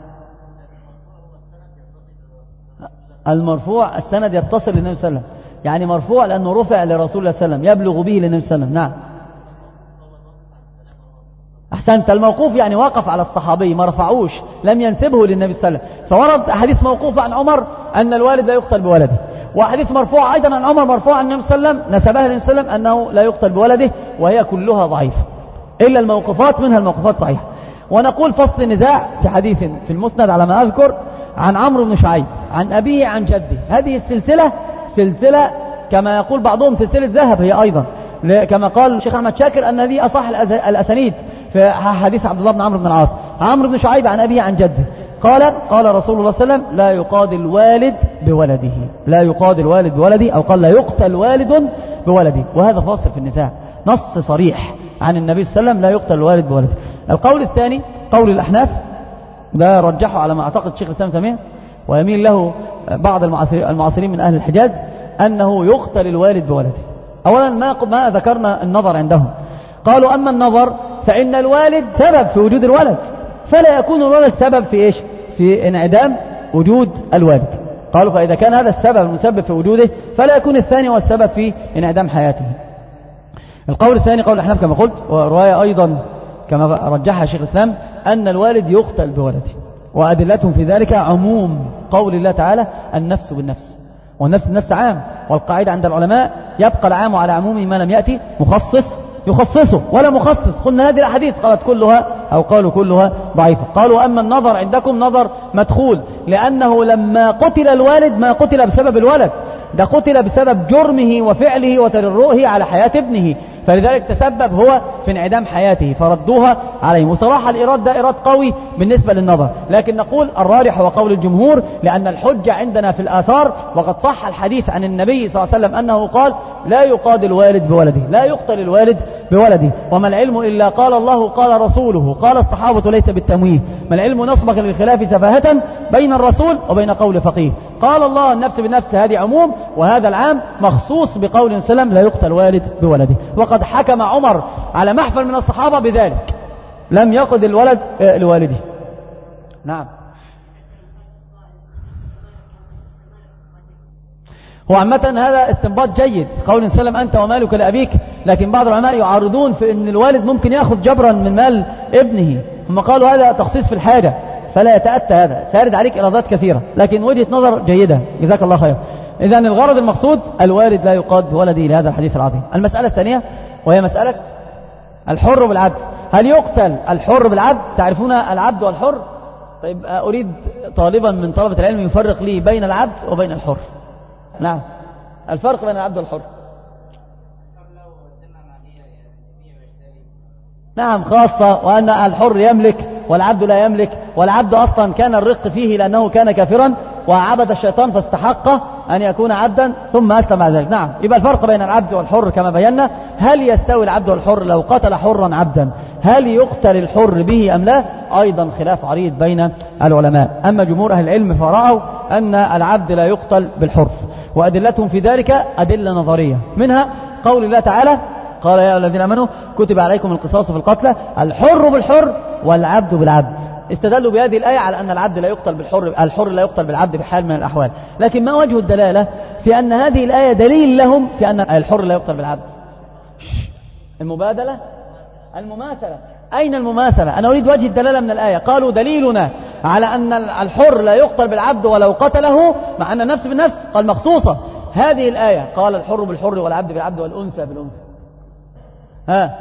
B: المرفوع السند يتصل للنبي صلى الله عليه وسلم، يعني مرفوع لأنه رفع لرسول الله صلى الله عليه وسلم، يبلغ به للنبي صلى الله عليه وسلم. نعم أحسنت. الموقوف يعني وقف على الصحابي، ما رفعوش، لم ينسبه للنبي صلى الله عليه وسلم. فورد أحاديث موقوفة عن عمر أن الوالد لا يقتل بولده، وحديث مرفوع أيضا عن عمر مرفوع عن النبي صلى الله عليه وسلم نسبها للنبي صلى الله عليه وسلم أنه لا يقتل بولده، وهي كلها ضعيفة إلا الموقفات منها الموقفات صحيحة. ونقول فصل النزاع في حديث في المسند على ما أذكر عن عمرو بن شعيب عن أبيه عن جده. هذه السلسلة سلسلة كما يقول بعضهم سلسلة ذهب هي أيضا، كما قال الشيخ أحمد شاكر أن هذه أصح الأسانيد في حديث عبد الله بن عمرو بن العاص. عمرو بن شعيب عن أبيه عن جده قال قال رسول الله صلى الله عليه وسلم لا يقاد الوالد بولده، لا يقاد الوالد بولده، أو قال لا يقتل والد بولده. وهذا فاصل في النزاع، نص صريح عن النبي صلى الله عليه وسلم لا يقتل الوالد بولده. القول الثاني قول الأحناف، ده رجحه على ما أعتقد شيخ الإسلام تيمية ويميل له بعض المعاصرين من أهل الحجاز، أنه يقتل الوالد بولده. أولا ما, ما ذكرنا النظر عندهم، قالوا أما النظر فإن الوالد سبب في وجود الولد، فلا يكون الولد سبب في إيش؟ في انعدام وجود الوالد. قالوا فإذا كان هذا السبب المسبب في وجوده فلا يكون الثاني هو السبب في انعدام حياته. القول الثاني قول الأحناف كما قلت، ورواية أيضا كما رجحها شيخ الإسلام أن الوالد يقتل بولده، وأدلتهم في ذلك عموم قول الله تعالى النفس بالنفس، والنفس بالنفس عام، والقاعدة عند العلماء يبقى العام على عمومه ما لم يأتي مخصص يخصصه ولا مخصص. قلنا هذه الأحاديث قالت كلها أو قالوا كلها ضعيفة. قالوا أما النظر عندكم نظر مدخول، لأنه لما قتل الوالد ما قتل بسبب الولد، ده قتل بسبب جرمه وفعله وتجرؤه على حياة ابنه، فلذلك تسبب هو في انعدام حياته فردوها عليه. وصراحة الإيراد ده إيراد قوي بالنسبة للنظر، لكن نقول الراجح هو قول الجمهور، لأن الحجة عندنا في الآثار، وقد صح الحديث عن النبي صلى الله عليه وسلم أنه قال لا يقاد الوالد بولده، لا يقتل الوالد بولده. وما العلم إلا قال الله قال رسوله قال الصحابة ليس بالتمويه، ما العلم نصبغ للخلاف سفاهة بين الرسول وبين قول فقيه. قال الله النفس بالنفس هذه عموم، وهذا العام مخصوص بقول سلم لا يقتل والد بولده. وقد حكم عمر على محفل من الصحابة بذلك، لم يقد الولد لوالده. نعم هو عامة هذا استنباط جيد قول سلم أنت ومالك لأبيك، لكن بعض العلماء يعارضون في أن الوالد ممكن يأخذ جبرا من مال ابنه، هم قالوا هذا تخصيص في الحاجة فلا يتأتى هذا، سارد عليك إرادات كثيرة، لكن وجهة نظر جيدة جزاك الله خير. إذن الغرض المقصود الوالد لا يقاد بولده لهذا الحديث العظيم. المسألة الثانية وهي مسألة الحر بالعبد، هل يقتل الحر بالعبد؟ تعرفون العبد والحر؟ طيب أريد طالبا من طلبة العلم يفرق لي بين العبد وبين الحر. نعم الفرق بين العبد والحر. نعم خاصة، وأن الحر يملك والعبد لا يملك، والعبد أصلا كان الرق فيه لأنه كان كافرا وعبد الشيطان فاستحق أن يكون عبدا ثم أسلم بعد ذلك. نعم، يبقى الفرق بين العبد والحر كما بينا. هل يستوي العبد والحر؟ لو قتل حرا عبدا هل يقتل الحر به أم لا؟ أيضا خلاف عريض بين العلماء. أما جمهور أهل العلم فرأوا أن العبد لا يقتل بالحر، وأدلتهم في ذلك أدلة نظرية، منها قول الله تعالى قال يا الذين آمنوا كتب عليكم القصاص في القتلى الحر بالحر والعبد بالعبد. استدلوا بهذه الآية على أن العبد لا يقتل بالحر، الحر لا يقتل بالعبد بحال من الأحوال. لكن ما وجه الدلالة في أن هذه الآية دليل لهم في أن الحر لا يقتل بالعبد؟ المبادلة، المماثلة. أين المماثلة؟ أنا أريد وجه الدلالة من الآية. قالوا دليلنا على أن الحر لا يقتل بالعبد ولو قتله، مع أن النفس بالنفس قال مخصوصة. هذه الآية قال الحر بالحر والعبد بالعبد والأنثى بالأنثى. ها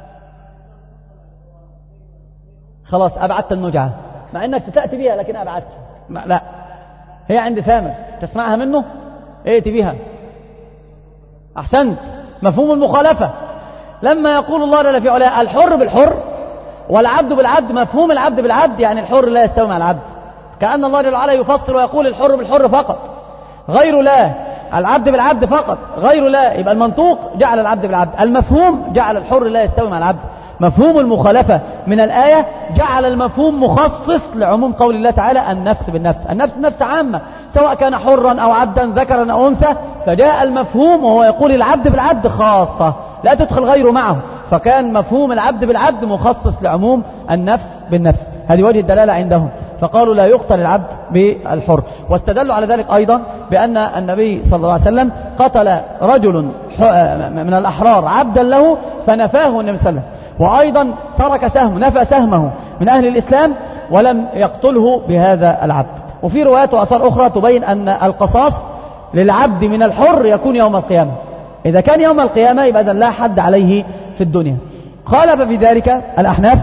B: خلاص أبعدت النجعة، مع أنك تأتي بها لكن أبعدت. لا، هي عند ثامر تسمعها منه ائتي بها. أحسنت، مفهوم المخالفة. لما يقول الله جل في علاه الحر بالحر والعبد بالعبد، مفهوم العبد بالعبد يعني الحر لا يستوي مع العبد، كأن الله جل وعلا يفصل ويقول الحر بالحر فقط غير لا، العبد بالعبد فقط غير لا. يبقى المنطوق جعل العبد بالعبد، المفهوم جعل الحر لا يستوي مع العبد. مفهوم المخالفة من الآية جعل المفهوم مخصص لعموم قول الله تعالى النفس بالنفس. النفس بالنفس عامة سواء كان حرا أو عبدا ذكرا أو أنثى، فجاء المفهوم وهو يقول العبد بالعبد خاصة لا تدخل غيره معه، فكان مفهوم العبد بالعبد مخصص لعموم النفس بالنفس. هذه وجه الدلالة عندهم، فقالوا لا يقتل العبد بالحر. واستدلوا على ذلك أيضا بأن النبي صلى الله عليه وسلم قتل رجل من الأحرار عبدا له فنفاه النبي صلى الله عليه وسلم، وأيضا ترك سهم نفى سهمه من أهل الإسلام ولم يقتله بهذا العبد. وفي روايات وآثار أخرى تبين أن القصاص للعبد من الحر يكون يوم القيامة. إذا كان يوم القيامة يبقى لا حد عليه في الدنيا. خالف في ذلك الأحناف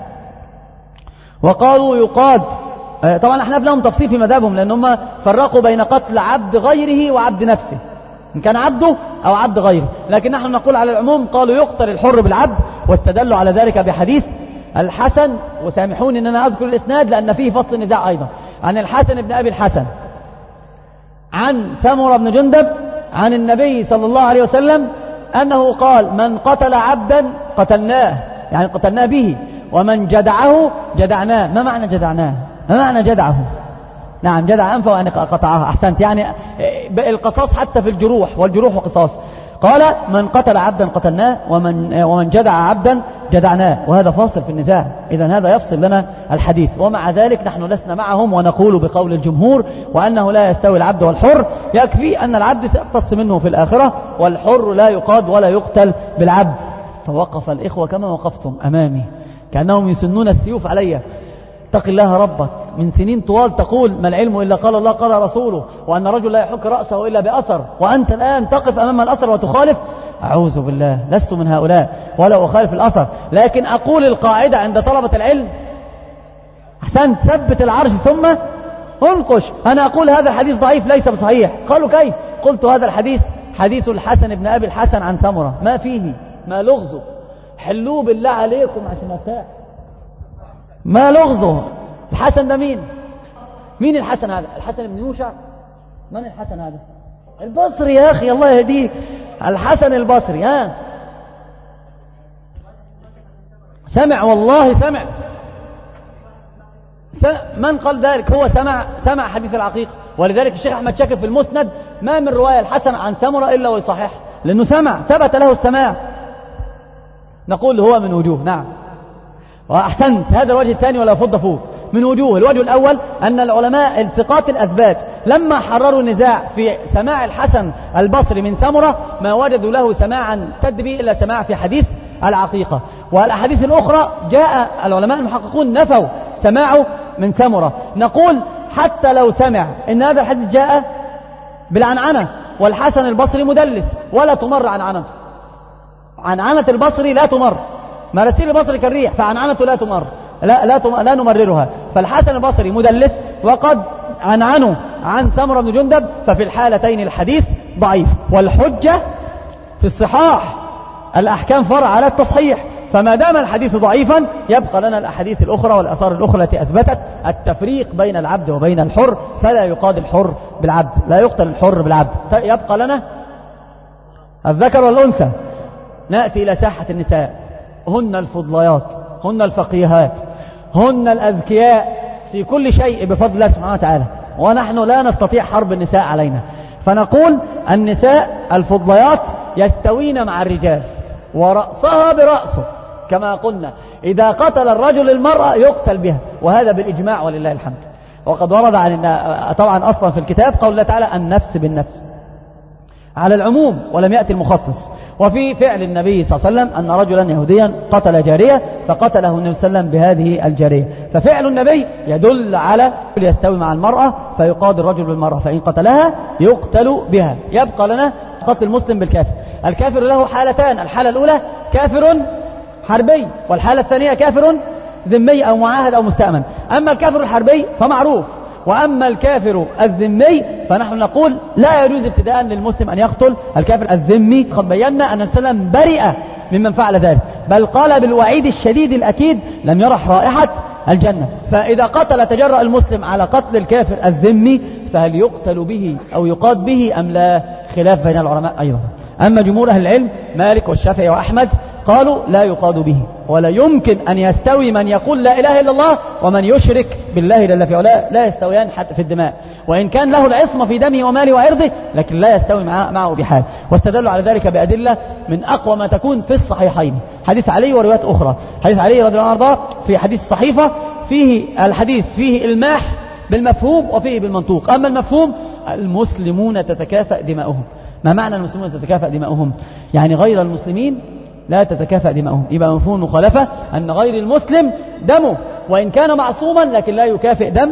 B: وقالوا يقاد. طبعا الأحناف لهم تفصيل في مذهبهم، لأنهم فرقوا بين قتل عبد غيره وعبد نفسه، إن كان عبده أو عبد غيره، لكن نحن نقول على العموم قالوا يقتل الحر بالعبد. واستدلوا على ذلك بحديث الحسن، وسامحوني أن أنا أذكر الإسناد لأن فيه فصل نزاع أيضا، عن الحسن بن أبي الحسن عن سمرة بن جندب عن النبي صلى الله عليه وسلم أنه قال من قتل عبدا قتلناه، يعني قتلناه به، ومن جدعه جدعناه. ما معنى جدعناه؟ ما معنى جدعه؟ نعم جدع أنفه وأن قطعها. أحسنت، يعني القصاص حتى في الجروح، والجروح قصاص. قال من قتل عبدا قتلناه ومن, ومن جدع عبدا جدعناه، وهذا فاصل في النزاع. إذن هذا يفصل لنا الحديث. ومع ذلك نحن لسنا معهم ونقول بقول الجمهور وأنه لا يستوي العبد والحر، يكفي أن العبد سيقتص منه في الآخرة والحر لا يقاد ولا يقتل بالعبد. توقف الإخوة كما وقفتم أمامي كأنهم يسنون السيوف علي. اتق الله ربك، من سنين طوال تقول ما العلم إلا قال الله قال رسوله، وأن الرجل لا يحك رأسه إلا بأثر، وأنت الآن تقف أمام الأثر وتخالف. أعوذ بالله، لست من هؤلاء ولا أخالف الأثر، لكن أقول القاعدة عند طلبة العلم أحسن ثبت العرش ثم انقش. أنا أقول هذا الحديث ضعيف ليس بصحيح. قالوا كيف؟ قلت هذا الحديث حديث الحسن بن أبي الحسن عن سمرة، ما فيه ما لغزه، حلوه بالله عليكم عشان أساء، ما لغزه. الحسن ده مين؟ مين الحسن هذا؟ الحسن بن يوشع؟ من الحسن هذا؟ البصري يا أخي الله يهديك، الحسن البصري. ها سمع، والله سمع. من قال ذلك؟ هو سمع سمع حديث العقيقة. ولذلك الشيخ أحمد شاكر في المسند ما من رواية الحسن عن سمرة إلا ويصحح، لأنه سمع، ثبت له السماع. نقول هو من وجوه. نعم وأحسنت، هذا الوجه الثاني ولا فض فوق من وجوه. الوجه الأول أن العلماء الثقات الأثبات لما حرروا النزاع في سماع الحسن البصري من سمرة ما وجدوا له سماعا تد به إلا سماع في حديث العقيقة. والأحاديث الأخرى جاء العلماء المحققون نفوا سماعه من سمرة. نقول حتى لو سمع إن هذا الحديث جاء بالعنعنة، والحسن البصري مدلس ولا تمر عنعنته. عنعنة البصري لا تمر، مراسيل البصري كالريح، فعنعنته لا تمر، لا لا, تم... لا نمررها. فالحسن البصري مدلس وقد عنعنه عن سمرة بن جندب، ففي الحالتين الحديث ضعيف. والحجة في الصحاح، الأحكام فرع على التصحيح، فما دام الحديث ضعيفا يبقى لنا الأحاديث الأخرى والأثار الأخرى التي أثبتت التفريق بين العبد وبين الحر، فلا يقاد الحر بالعبد، لا يقتل الحر بالعبد. يبقى لنا الذكر والأنثى. نأتي إلى ساحة النساء، هن الفضليات، هن الفقيهات، هن الأذكياء في كل شيء بفضل الله سبحانه وتعالى، ونحن لا نستطيع حرب النساء علينا. فنقول النساء الفضليات يستوين مع الرجال ورأسها برأسه، كما قلنا إذا قتل الرجل المرأة يقتل بها، وهذا بالإجماع ولله الحمد. وقد ورد عن طبعا أصلا في الكتاب قول الله تعالى النفس بالنفس على العموم ولم يأتي المخصص. وفي فعل النبي صلى الله عليه وسلم أن رجلا يهوديا قتل جارية فقتله النبي صلى الله عليه وسلم بهذه الجارية. ففعل النبي يدل على يستوي مع المرأة فيقاد الرجل بالمرأة، فإن قتلها يقتل بها. يبقى لنا قتل المسلم بالكافر. الكافر له حالتان، الحالة الأولى كافر حربي، والحالة الثانية كافر ذمي أو معاهد أو مستأمن. أما الكافر الحربي فمعروف، وأما الكافر الذمي فنحن نقول لا يجوز ابتداء للمسلم أن يقتل الكافر الذمي. قد بينا أن السلام برئ ممن فعل ذلك، بل قال بالوعيد الشديد الأكيد لم يرح رائحة الجنة. فإذا قتل تجرأ المسلم على قتل الكافر الذمي فهل يقتل به أو يقاد به أم لا؟ خلاف بين العلماء أيضا. أما جمهور أهل العلم مالك والشافعي وأحمد قالوا لا يقاد به، ولا يمكن أن يستوي من يقول لا إله إلا الله ومن يشرك بالله جل في علاه، لا يستويان حتى في الدماء، وإن كان له العصمة في دمه وماله وعرضه لكن لا يستوي معه بحال. واستدلوا على ذلك بأدلة من أقوى ما تكون في الصحيحين، حديث علي وروايات أخرى. حديث علي رضي الله عنه في حديث الصحيفة فيه الحديث فيه الماح بالمفهوم وفيه بالمنطوق. أما المفهوم المسلمون تتكافأ دماؤهم. ما معنى المسلمون تتكافأ دماؤهم؟ يعني غير المسلمين لا تتكافأ دماؤهم. يبقى مفهوم المخالفة أن غير المسلم دمه وإن كان معصوما لكن لا يكافئ دم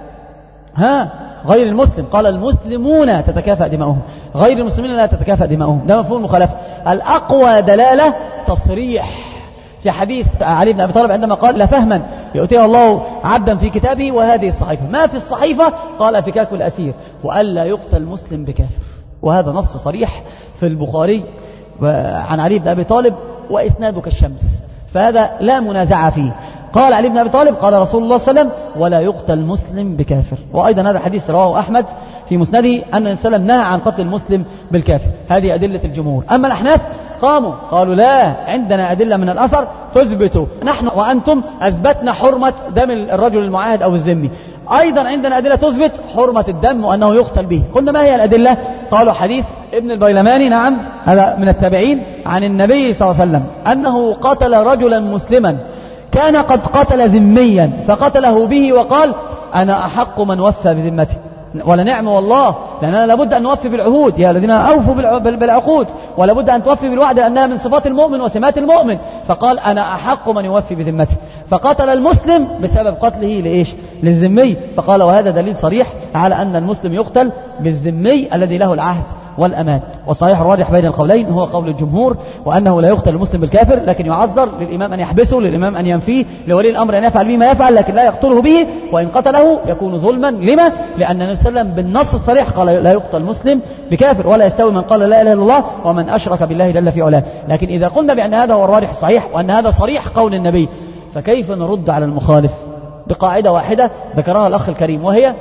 B: ها غير المسلم. قال المسلمون تتكافأ دماؤهم، غير المسلمين لا تتكافأ دماؤهم. ده مفهوم المخالفة. الأقوى دلالة تصريح في حديث علي بن أبي طالب عندما قال لا فهما يؤتيه الله عبدا في كتابه وهذه الصحيفة. ما في الصحيفة؟ قال فكاك الأسير وألا يقتل مسلم بكافر. وهذا نص صريح في البخاري عن علي بن أبي طالب وإسناده كالشمس، فهذا لا منازع فيه. قال علي بن أبي طالب قال رسول الله صلى الله عليه وسلم ولا يقتل مسلم بكافر. وأيضا هذا الحديث رواه أحمد في مسنده أن النبي صلى الله عليه وسلم نهى عن قتل المسلم بالكافر. هذه أدلة الجمهور. أما الأحناف قاموا قالوا لا، عندنا أدلة من الأثر تثبت، نحن وأنتم أثبتنا حرمة دم الرجل المعاهد أو الذمي، أيضا عندنا أدلة تثبت حرمة الدم وأنه يقتل به. قلنا ما هي الأدلة؟ قالوا حديث ابن البيلماني، نعم هذا من التابعين، عن النبي صلى الله عليه وسلم أنه قتل رجلا مسلما كان قد قتل ذميا فقتله به وقال أنا أحق من وفى بذمته. ولا نعم والله، لأننا لابد أن نوفي بالعهود، يا الذين أوفوا بالعقود، ولابد أن توفي بالوعد لأنها من صفات المؤمن وسمات المؤمن. فقال أنا أحق من يوفي بذمته، فقتل المسلم بسبب قتله لإيش؟ للذمي. فقال وهذا دليل صريح على أن المسلم يقتل بالذمي الذي له العهد والأمان. والصحيح الراجح بين القولين هو قول الجمهور، وأنه لا يقتل المسلم بالكافر، لكن يعذر للإمام أن يحبسه، للإمام أن ينفيه، لولي الأمر أن يفعل به ما يفعل، لكن لا يقتله به. وإن قتله يكون ظلما. لما؟ لأن النبي صلى الله عليه وسلم بالنص الصريح قال لا يقتل مسلم بكافر، ولا يستوي من قال لا إله إلا الله ومن أشرك بالله جل في علاه. لكن إذا قلنا بأن هذا هو الراجح الصحيح وأن هذا صريح قول النبي، فكيف نرد على المخالف بقاعدة واحدة ذكرها الأخ الكريم، وهي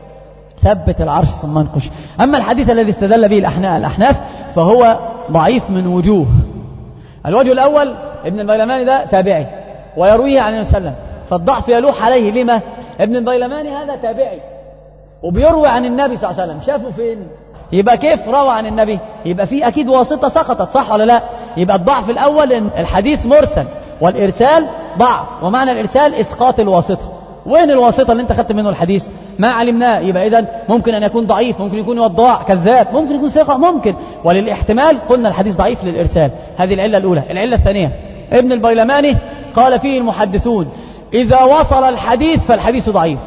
B: ثبت العرش ثم انقش. أما الحديث الذي استدل به الأحناف فهو ضعيف من وجوه. الوجه الأول ابن البيلماني ده تابعي ويرويه عن النبي صلى الله عليه وسلم، فالضعف يلوح عليه. لما؟ ابن البيلماني هذا تابعي وبيروي عن النبي صلى الله عليه وسلم، شافوا فين؟ يبقى كيف روى عن النبي؟ يبقى في أكيد واسطة سقطت، صح ولا لا؟ يبقى الضعف الأول إن الحديث مرسل، والإرسال ضعف، ومعنى الإرسال إسقاط الواسطة. وين الواسطة اللي انت خدت منه الحديث؟ ما علمناه. يبقى إذن ممكن أن يكون ضعيف، ممكن يكون وضاع كذاب، ممكن يكون ثقة، ممكن. وللاحتمال قلنا الحديث ضعيف للإرسال. هذه العلة الأولى. العلة الثانية ابن البيلماني قال فيه المحدثون إذا وصل الحديث فالحديث ضعيف.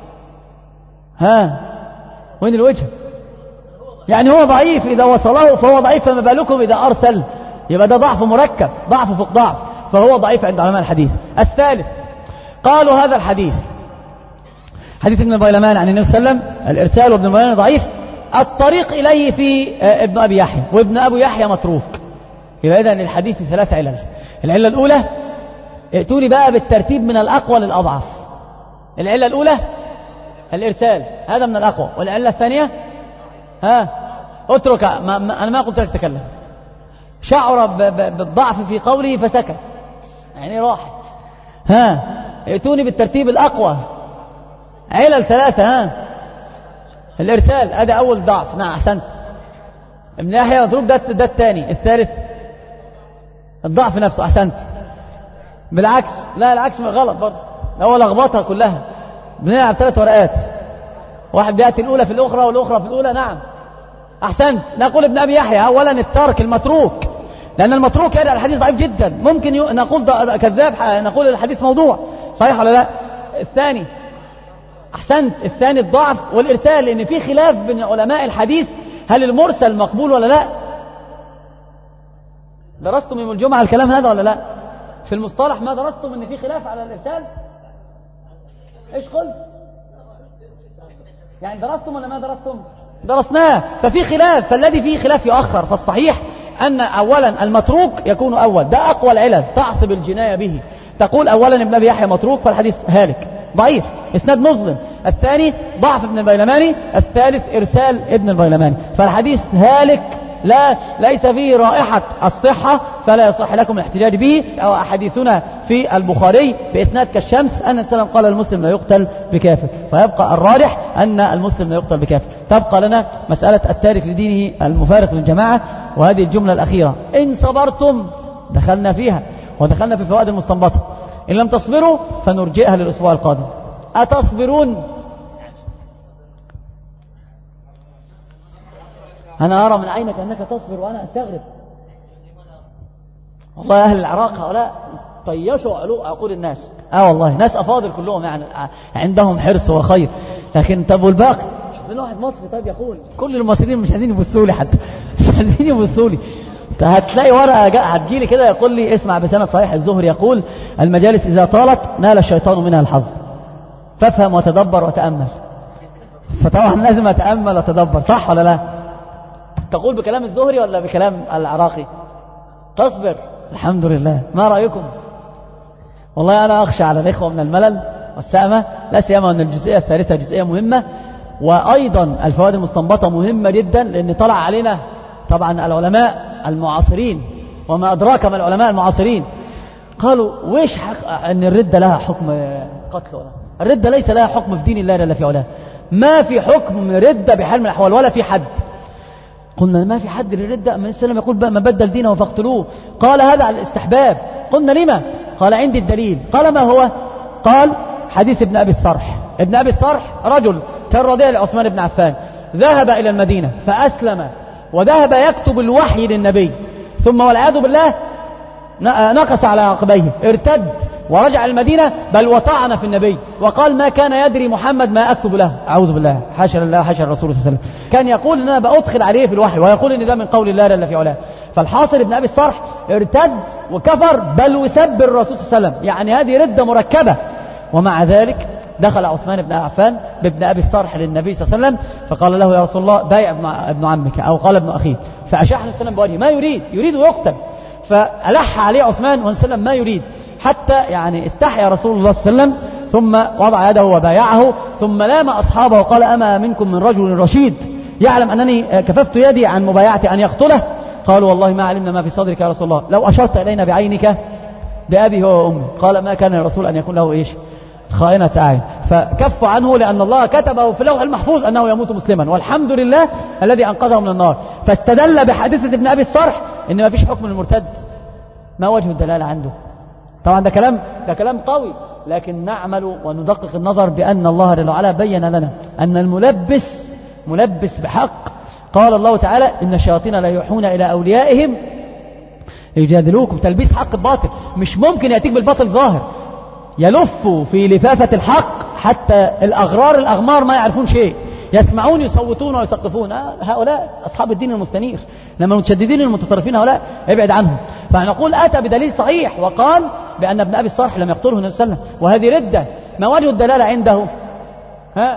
B: ها وين الوجه؟ يعني هو ضعيف إذا وصله فهو ضعيف، فما بالكم إذا أرسل؟ يبقى ده ضعف مركب، ضعف فوق ضعف، فهو ضعيف عند علماء الحديث. الثالث قالوا هذا الحديث حديث ابن البيلمان عن النبي صلى الله عليه وسلم الإرسال، وابن البيلمان ضعيف. الطريق إليه في ابن أبي يحيى، وابن أبي يحيى متروك. يبقى إذن الحديث ثلاث علل. العلة الأولى ائتوني بقى بالترتيب من الأقوى للأضعف. العلة الأولى الإرسال، هذا من الأقوى. والعلة الثانية ها اترك، ما ما أنا ما قلت لك تكلم، شعر بالضعف في قوله فسكت، يعني راحت. ها ائتوني بالترتيب الأقوى. علل ثلاثة، ها الإرسال هذا أول ضعف، نعم أحسنت. ابن يحيى متروك، ده ده الثاني. الثالث الضعف نفسه، أحسنت. بالعكس، لا العكس غلط برضه، هو لخبطها كلها. بنلعب ثلاث ورقات، واحد بيأتي الأولى في الأخرى والأخرى في الأولى. نعم أحسنت. نقول ابن أبي يحيى أولا الترك المتروك، لأن المتروك هذا الحديث ضعيف جدا، ممكن نقول كذاب، نقول الحديث موضوع، صحيح ولا لا؟ الثاني أحسنت، الثاني الضعف والإرسال، لأن في خلاف بين علماء الحديث هل المرسل مقبول ولا لا. درستم يوم الجمعة الكلام هذا ولا لا؟ في المصطلح ما درستم ان في خلاف على الإرسال؟ ايش قلت؟ يعني درستم ولا ما درستم؟ درسناه. ففي خلاف، فالذي فيه خلاف يؤخر. فالصحيح أن أولا المتروك يكون أول، ده أقوى العلل تعصب الجناية به. تقول أولا ابن أبي يحيى متروك فالحديث هالك ضعيف، إسناد مظلم. الثاني ضعف ابن البيلماني. الثالث إرسال ابن البيلماني، فالحديث هالك، لا ليس فيه رائحة الصحة، فلا يصح لكم الاحتجاج به. أو أحاديثنا في البخاري بإسناد كالشمس أن السلام قال المسلم لا يقتل بكافر، فيبقى الراجح أن المسلم لا يقتل بكافر. تبقى لنا مسألة التارك لدينه المفارق للجماعة، وهذه الجملة الأخيرة إن صبرتم دخلنا فيها، ودخلنا في فوائد المستنبطة. إن لم تصبروا فنرجئها للأسبوع القادم. أتصبرون؟ أنا أرى من عينك أنك تصبر وأنا أستغرب. والله أهل العراق هؤلاء طيشوا عقول الناس. آه والله ناس أفاضل كلهم، يعني عندهم حرص وخير. لكن طب والباقي؟ شوف لنا واحد مصري طيب يقول، كل المصريين مش عايزين يبصوا لي، حتى مش عايزين يبصوا لي. هتلاقي ورقة هتجيلي كده يقول لي اسمع بسند صحيح الزهري يقول المجالس إذا طالت نال الشيطان منها الحظ، فافهم وتدبر وتأمل. فطبعا لازم أتأمل وتدبر، صح ولا لا؟ تقول بكلام الزهري ولا بكلام العراقي؟ تصبر. الحمد لله. ما رأيكم؟ والله أنا أخشى على الإخوة من الملل والسأمة، لا سيما أن الجزئية الثالثة جزئية مهمة، وأيضا الفوائد المستنبطة مهمة جدا، لأن طلع علينا طبعا العلماء المعاصرين، وما أدراك ما العلماء المعاصرين، قالوا ويش حق أن الردة لها حكم قتل؟ ولا الردة ليس لها حكم في دين الله إلا في علاه، ما في حكم ردة بحال من الأحوال ولا في حد. قلنا ما في حد للردة، من السلام يقول بقى ما بدل دينه فاقتلوه. قال هذا على الاستحباب. قلنا لما؟ قال عندي الدليل. قال ما هو؟ قال حديث ابن أبي الصرح. ابن أبي الصرح رجل كان رضيع لعثمان بن عفان، ذهب إلى المدينة فأسلم، وذهب يكتب الوحي للنبي، ثم والعياذ بالله نقص على عقبيه، ارتد ورجع المدينة، بل وطعن في النبي وقال ما كان يدري محمد ما أكتب له. أعوذ بالله، حاشا لله حاشا الرسول صلى الله عليه وسلم. كان يقول إن أنا بأدخل عليه في الوحي، ويقول إن ده من قول الله إلا في علاه. فالحاصل ابن أبي الصرح ارتد وكفر، بل وسب الرسول صلى الله عليه وسلم، يعني هذه ردة مركبة. ومع ذلك دخل عثمان بن عفان بابن أبي الصرح للنبي صلى الله عليه وسلم، فقال له يا رسول الله بايع ابن عمك، أو قال ابن أخيه، فأشاح النبي صلى الله عليه وسلم بوجهه ما يريد، يريد ويقتل. فألح عليه عثمان والنبي صلى الله عليه وسلم ما يريد، حتى يعني استحيا رسول الله صلى الله عليه وسلم، ثم وضع يده وبايعه، ثم لام أصحابه وقال أما منكم من رجل رشيد يعلم أنني كففت يدي عن مبايعتي أن يقتله؟ قالوا والله ما علمنا ما في صدرك يا رسول الله، لو أشرت إلينا بعينك بأبي هو وأمي. قال ما كان الرسول أن يكون له إيش؟ خائنة أعين. فكف عنه لأن الله كتبه في اللوح المحفوظ أنه يموت مسلما، والحمد لله الذي أنقذه من النار. فاستدل بحادثة ابن أبي الصرح إن ما فيش حكم المرتد. ما وجه الدلالة عنده؟ طبعا ده كلام ده كلام قوي، لكن نعمل وندقق النظر بأن الله جل وعلا بين لنا أن الملبس ملبس بحق. قال الله تعالى إن الشياطين لا يوحون إلى أوليائهم يجادلوكم، تلبيس حق باطل. مش ممكن يأتيك بالباطل ظاهر، يلف في لفافة الحق حتى الأغرار الأغمار ما يعرفون شيء، يسمعون يصوتون ويسقفون. آه هؤلاء أصحاب الدين المستنير، لما المتشددين المتطرفين هؤلاء ابعد عنهم. فنقول أتى بدليل صحيح وقال بأن ابن أبي الصرح لم يقتله النبي صلى الله عليه وسلم، وهذه ردة. ما وجه الدلالة عنده؟ ها؟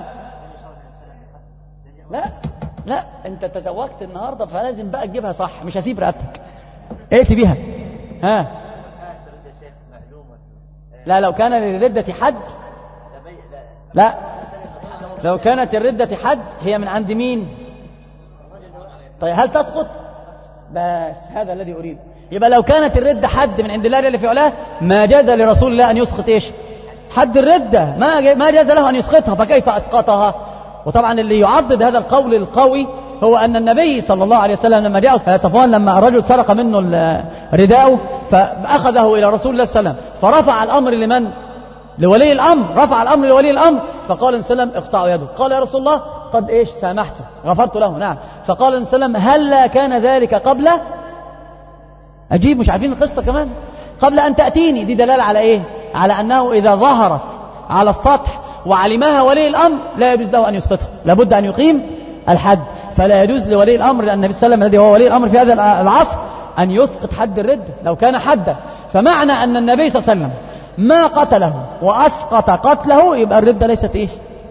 B: لا لا أنت تزوجت النهاردة فلازم بقى تجيبها صح، مش هسيب رقبتك، ائتي بها. ها؟ لا لو كان للردة حد، لا لو كانت الردة حد هي من عند مين؟ طيب هل تسقط؟ بس هذا الذي أريد. يبقى لو كانت الردة حد من عند الله اللي في علاه ما جاز لرسول الله أن يسقط إيش؟ حد الردة، ما ما جاز له أن يسقطها، فكيف أسقطها؟ وطبعا اللي يعضد هذا القول القوي هو أن النبي صلى الله عليه وسلم لما جاء صفوان لما الرجل سرق منه رداءه فأخذه إلى رسول الله صلى الله عليه وسلم فرفع الأمر لمن؟ لولي الأمر، رفع الأمر لولي الأمر، فقال النبي صلى الله عليه وسلم اقطعوا يده. قال يا رسول الله قد إيش سامحته غفرت له. نعم. فقال النبي صلى الله عليه وسلم هل كان ذلك قبل؟ أجيب مش عارفين القصة كمان؟ قبل أن تأتيني. دي دلالة على إيه؟ على أنه إذا ظهرت على السطح وعلمها ولي الأمر لا يجوز له أن يسقطها، لابد أن يقيم الحد. فلا يجوز لولي الأمر لأن النبي صلى الله عليه وسلم الذي هو ولي الأمر في هذا العصر أن يسقط حد الردة لو كان حدا. فمعنى أن النبي صلى الله عليه وسلم ما قتله وأسقط قتله يبقى الردة ليست إيش؟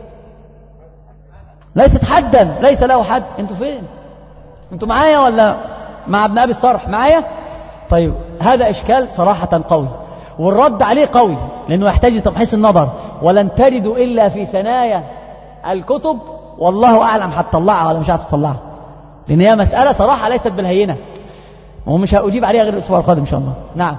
B: ليست حدا، ليس له حد. انتوا فين؟ انتوا معايا ولا مع ابن أبي الصرح؟ معايا؟ طيب هذا إشكال صراحة قوي، والرد عليه قوي لأنه يحتاج تمحيص النظر، ولن تجدوا إلا في ثنايا الكتب، والله أعلم هتطلعها ولا مش هتطلعها، لأن هي مسألة صراحة ليست بالهينة، ومش هأجيب عليها غير الأسبوع القادم إن شاء الله. نعم.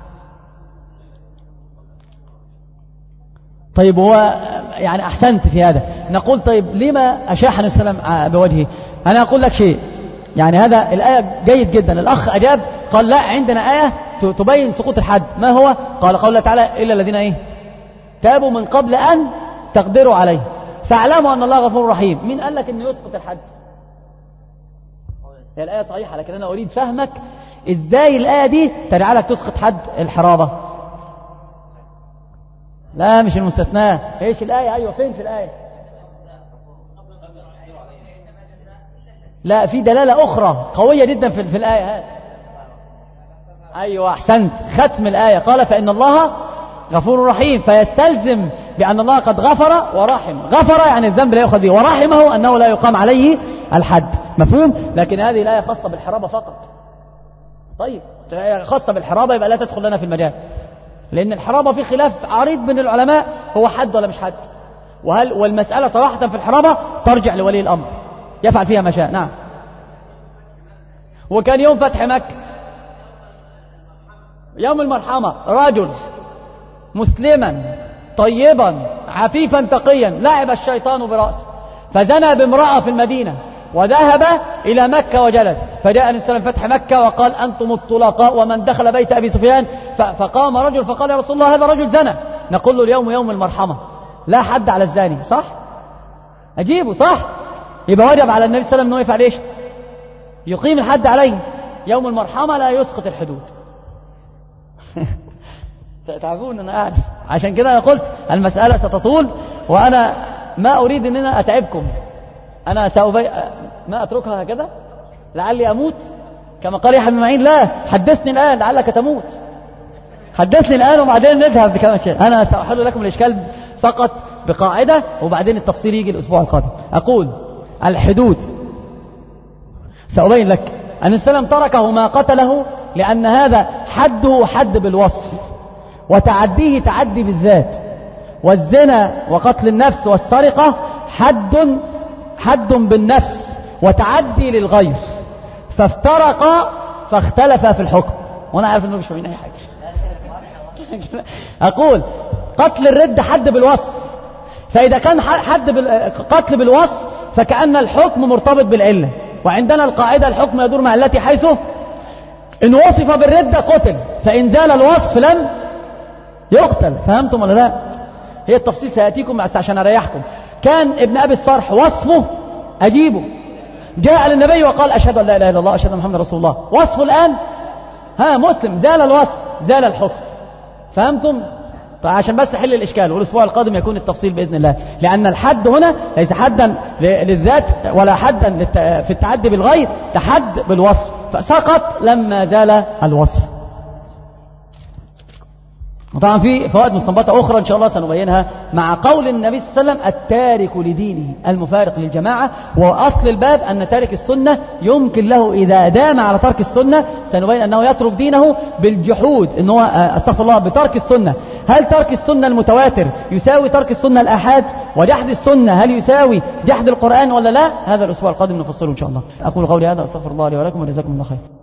B: طيب هو يعني أحسنت في هذا. نقول طيب لما أشاح النبي صلى الله عليه وسلم بوجهه؟ أنا أقول لك شيء، يعني هذا الآية جيد جدا. الأخ أجاب قال لا عندنا آية تبين سقوط الحد. ما هو؟ قال قول الله تعالى إلا الذين إيه تابوا من قبل أن تقدروا عليه فاعلموا أن الله غفور رحيم. مين قال لك أنه يسقط الحد؟ هي الآية صحيحة، لكن أنا أريد فهمك إزاي الآية دي تجعلك تسقط حد الحرابة. لا مش المستثناء. ايش الآية؟ أيوة فين في الآية؟ لا في دلالة أخرى قوية جدا في, في الآية هات. أيوة أحسنت، ختم الآية قال فإن الله غفور رحيم، فيستلزم بأن الله قد غفر ورحم. غفر يعني الذنب لا يؤخذ به، ورحمه أنه لا يقام عليه الحد. مفهوم؟ لكن هذه الآية خاصة بالحرابة فقط. طيب خاصة بالحرابة يبقى لا تدخل لنا في المجال، لأن الحرابة في خلاف عريض بين العلماء هو حد ولا مش حد، وهل والمسألة صراحة في الحرابة ترجع لولي الأمر يفعل فيها ما شاء. نعم. وكان يوم فتح مكة يوم المرحمة رجل مسلما طيبا عفيفا تقيا لعب الشيطان برأسه فزنى بامرأة في المدينة وذهب إلى مكة وجلس، فجاء النبي صلى الله عليه وسلم فتح مكة وقال أنتم الطلقاء ومن دخل بيت أبي سفيان. فقام رجل فقال يا رسول الله هذا رجل زنى. نقول له اليوم يوم المرحمة لا حد على الزاني، صح؟ أجيبه صح؟ يبقى وجب على النبي صلى الله عليه وسلم أنه يفعل إيش؟ يقيم الحد عليه. يوم المرحمة لا يسقط الحدود. تعرفون أنا أعرف، عشان كده أنا قلت المسألة ستطول، وأنا ما أريد أن أنا أتعبكم. أنا سأبي... ما أتركها هكذا لعلي أموت كما قال يحيى بن معين. لا حدثني الآن لعلك تموت، حدثني الآن وبعدين نذهب بكلام شيء. أنا سأحل لكم الإشكال فقط بقاعدة وبعدين التفصيل يجي الأسبوع القادم. أقول الحدود سأبين لك أن السلام تركه ما قتله لأن هذا حده حد بالوصف، وتعديه تعدي بالذات، والزنا وقتل النفس والسرقة حد حد بالنفس وتعدي للغير، فافترقا فاختلفا في الحكم. وانا عارف انه مش فاهمين اي حاجه. اقول قتل الرد حد بالوصف، فاذا كان حد قتل بالوصف فكأن الحكم مرتبط بالعله، وعندنا القاعده الحكم يدور مع التي حيث ان وصف بالرده قتل، فان زال الوصف لم يقتل. فهمتم ولا لا؟ هي التفصيل سياتيكم بس عشان اريحكم. كان ابن ابي الصرح وصفه أجيبه جاء للنبي وقال أشهد أن لا إله إلا الله أشهد أن محمد رسول الله. وصفه الآن ها مسلم، زال الوصف زال الحكم. فهمتم؟ طيب عشان بس حل الإشكال، والأسبوع القادم يكون التفصيل بإذن الله، لأن الحد هنا ليس حدا للذات ولا حدا في التعدي بالغير، ده حد بالوصف، فسقط لما زال الوصف. وطبعا في فوائد مستنبطة أخرى إن شاء الله سنبينها مع قول النبي صلى الله عليه وسلم التارك لدينه المفارق للجماعة. وأصل الباب أن تارك السنة يمكن له إذا دام على ترك السنة، سنبين أنه يترك دينه بالجحود، إنه استغفر الله بترك السنة، هل ترك السنة المتواتر يساوي ترك السنة الآحاد؟ وجحد السنة هل يساوي جحد القرآن ولا لا؟ هذا الأسبوع القادم نفصله إن شاء الله. أقول قولي هذا، أستغفر الله لي ولكم، وجزاكم الله خير.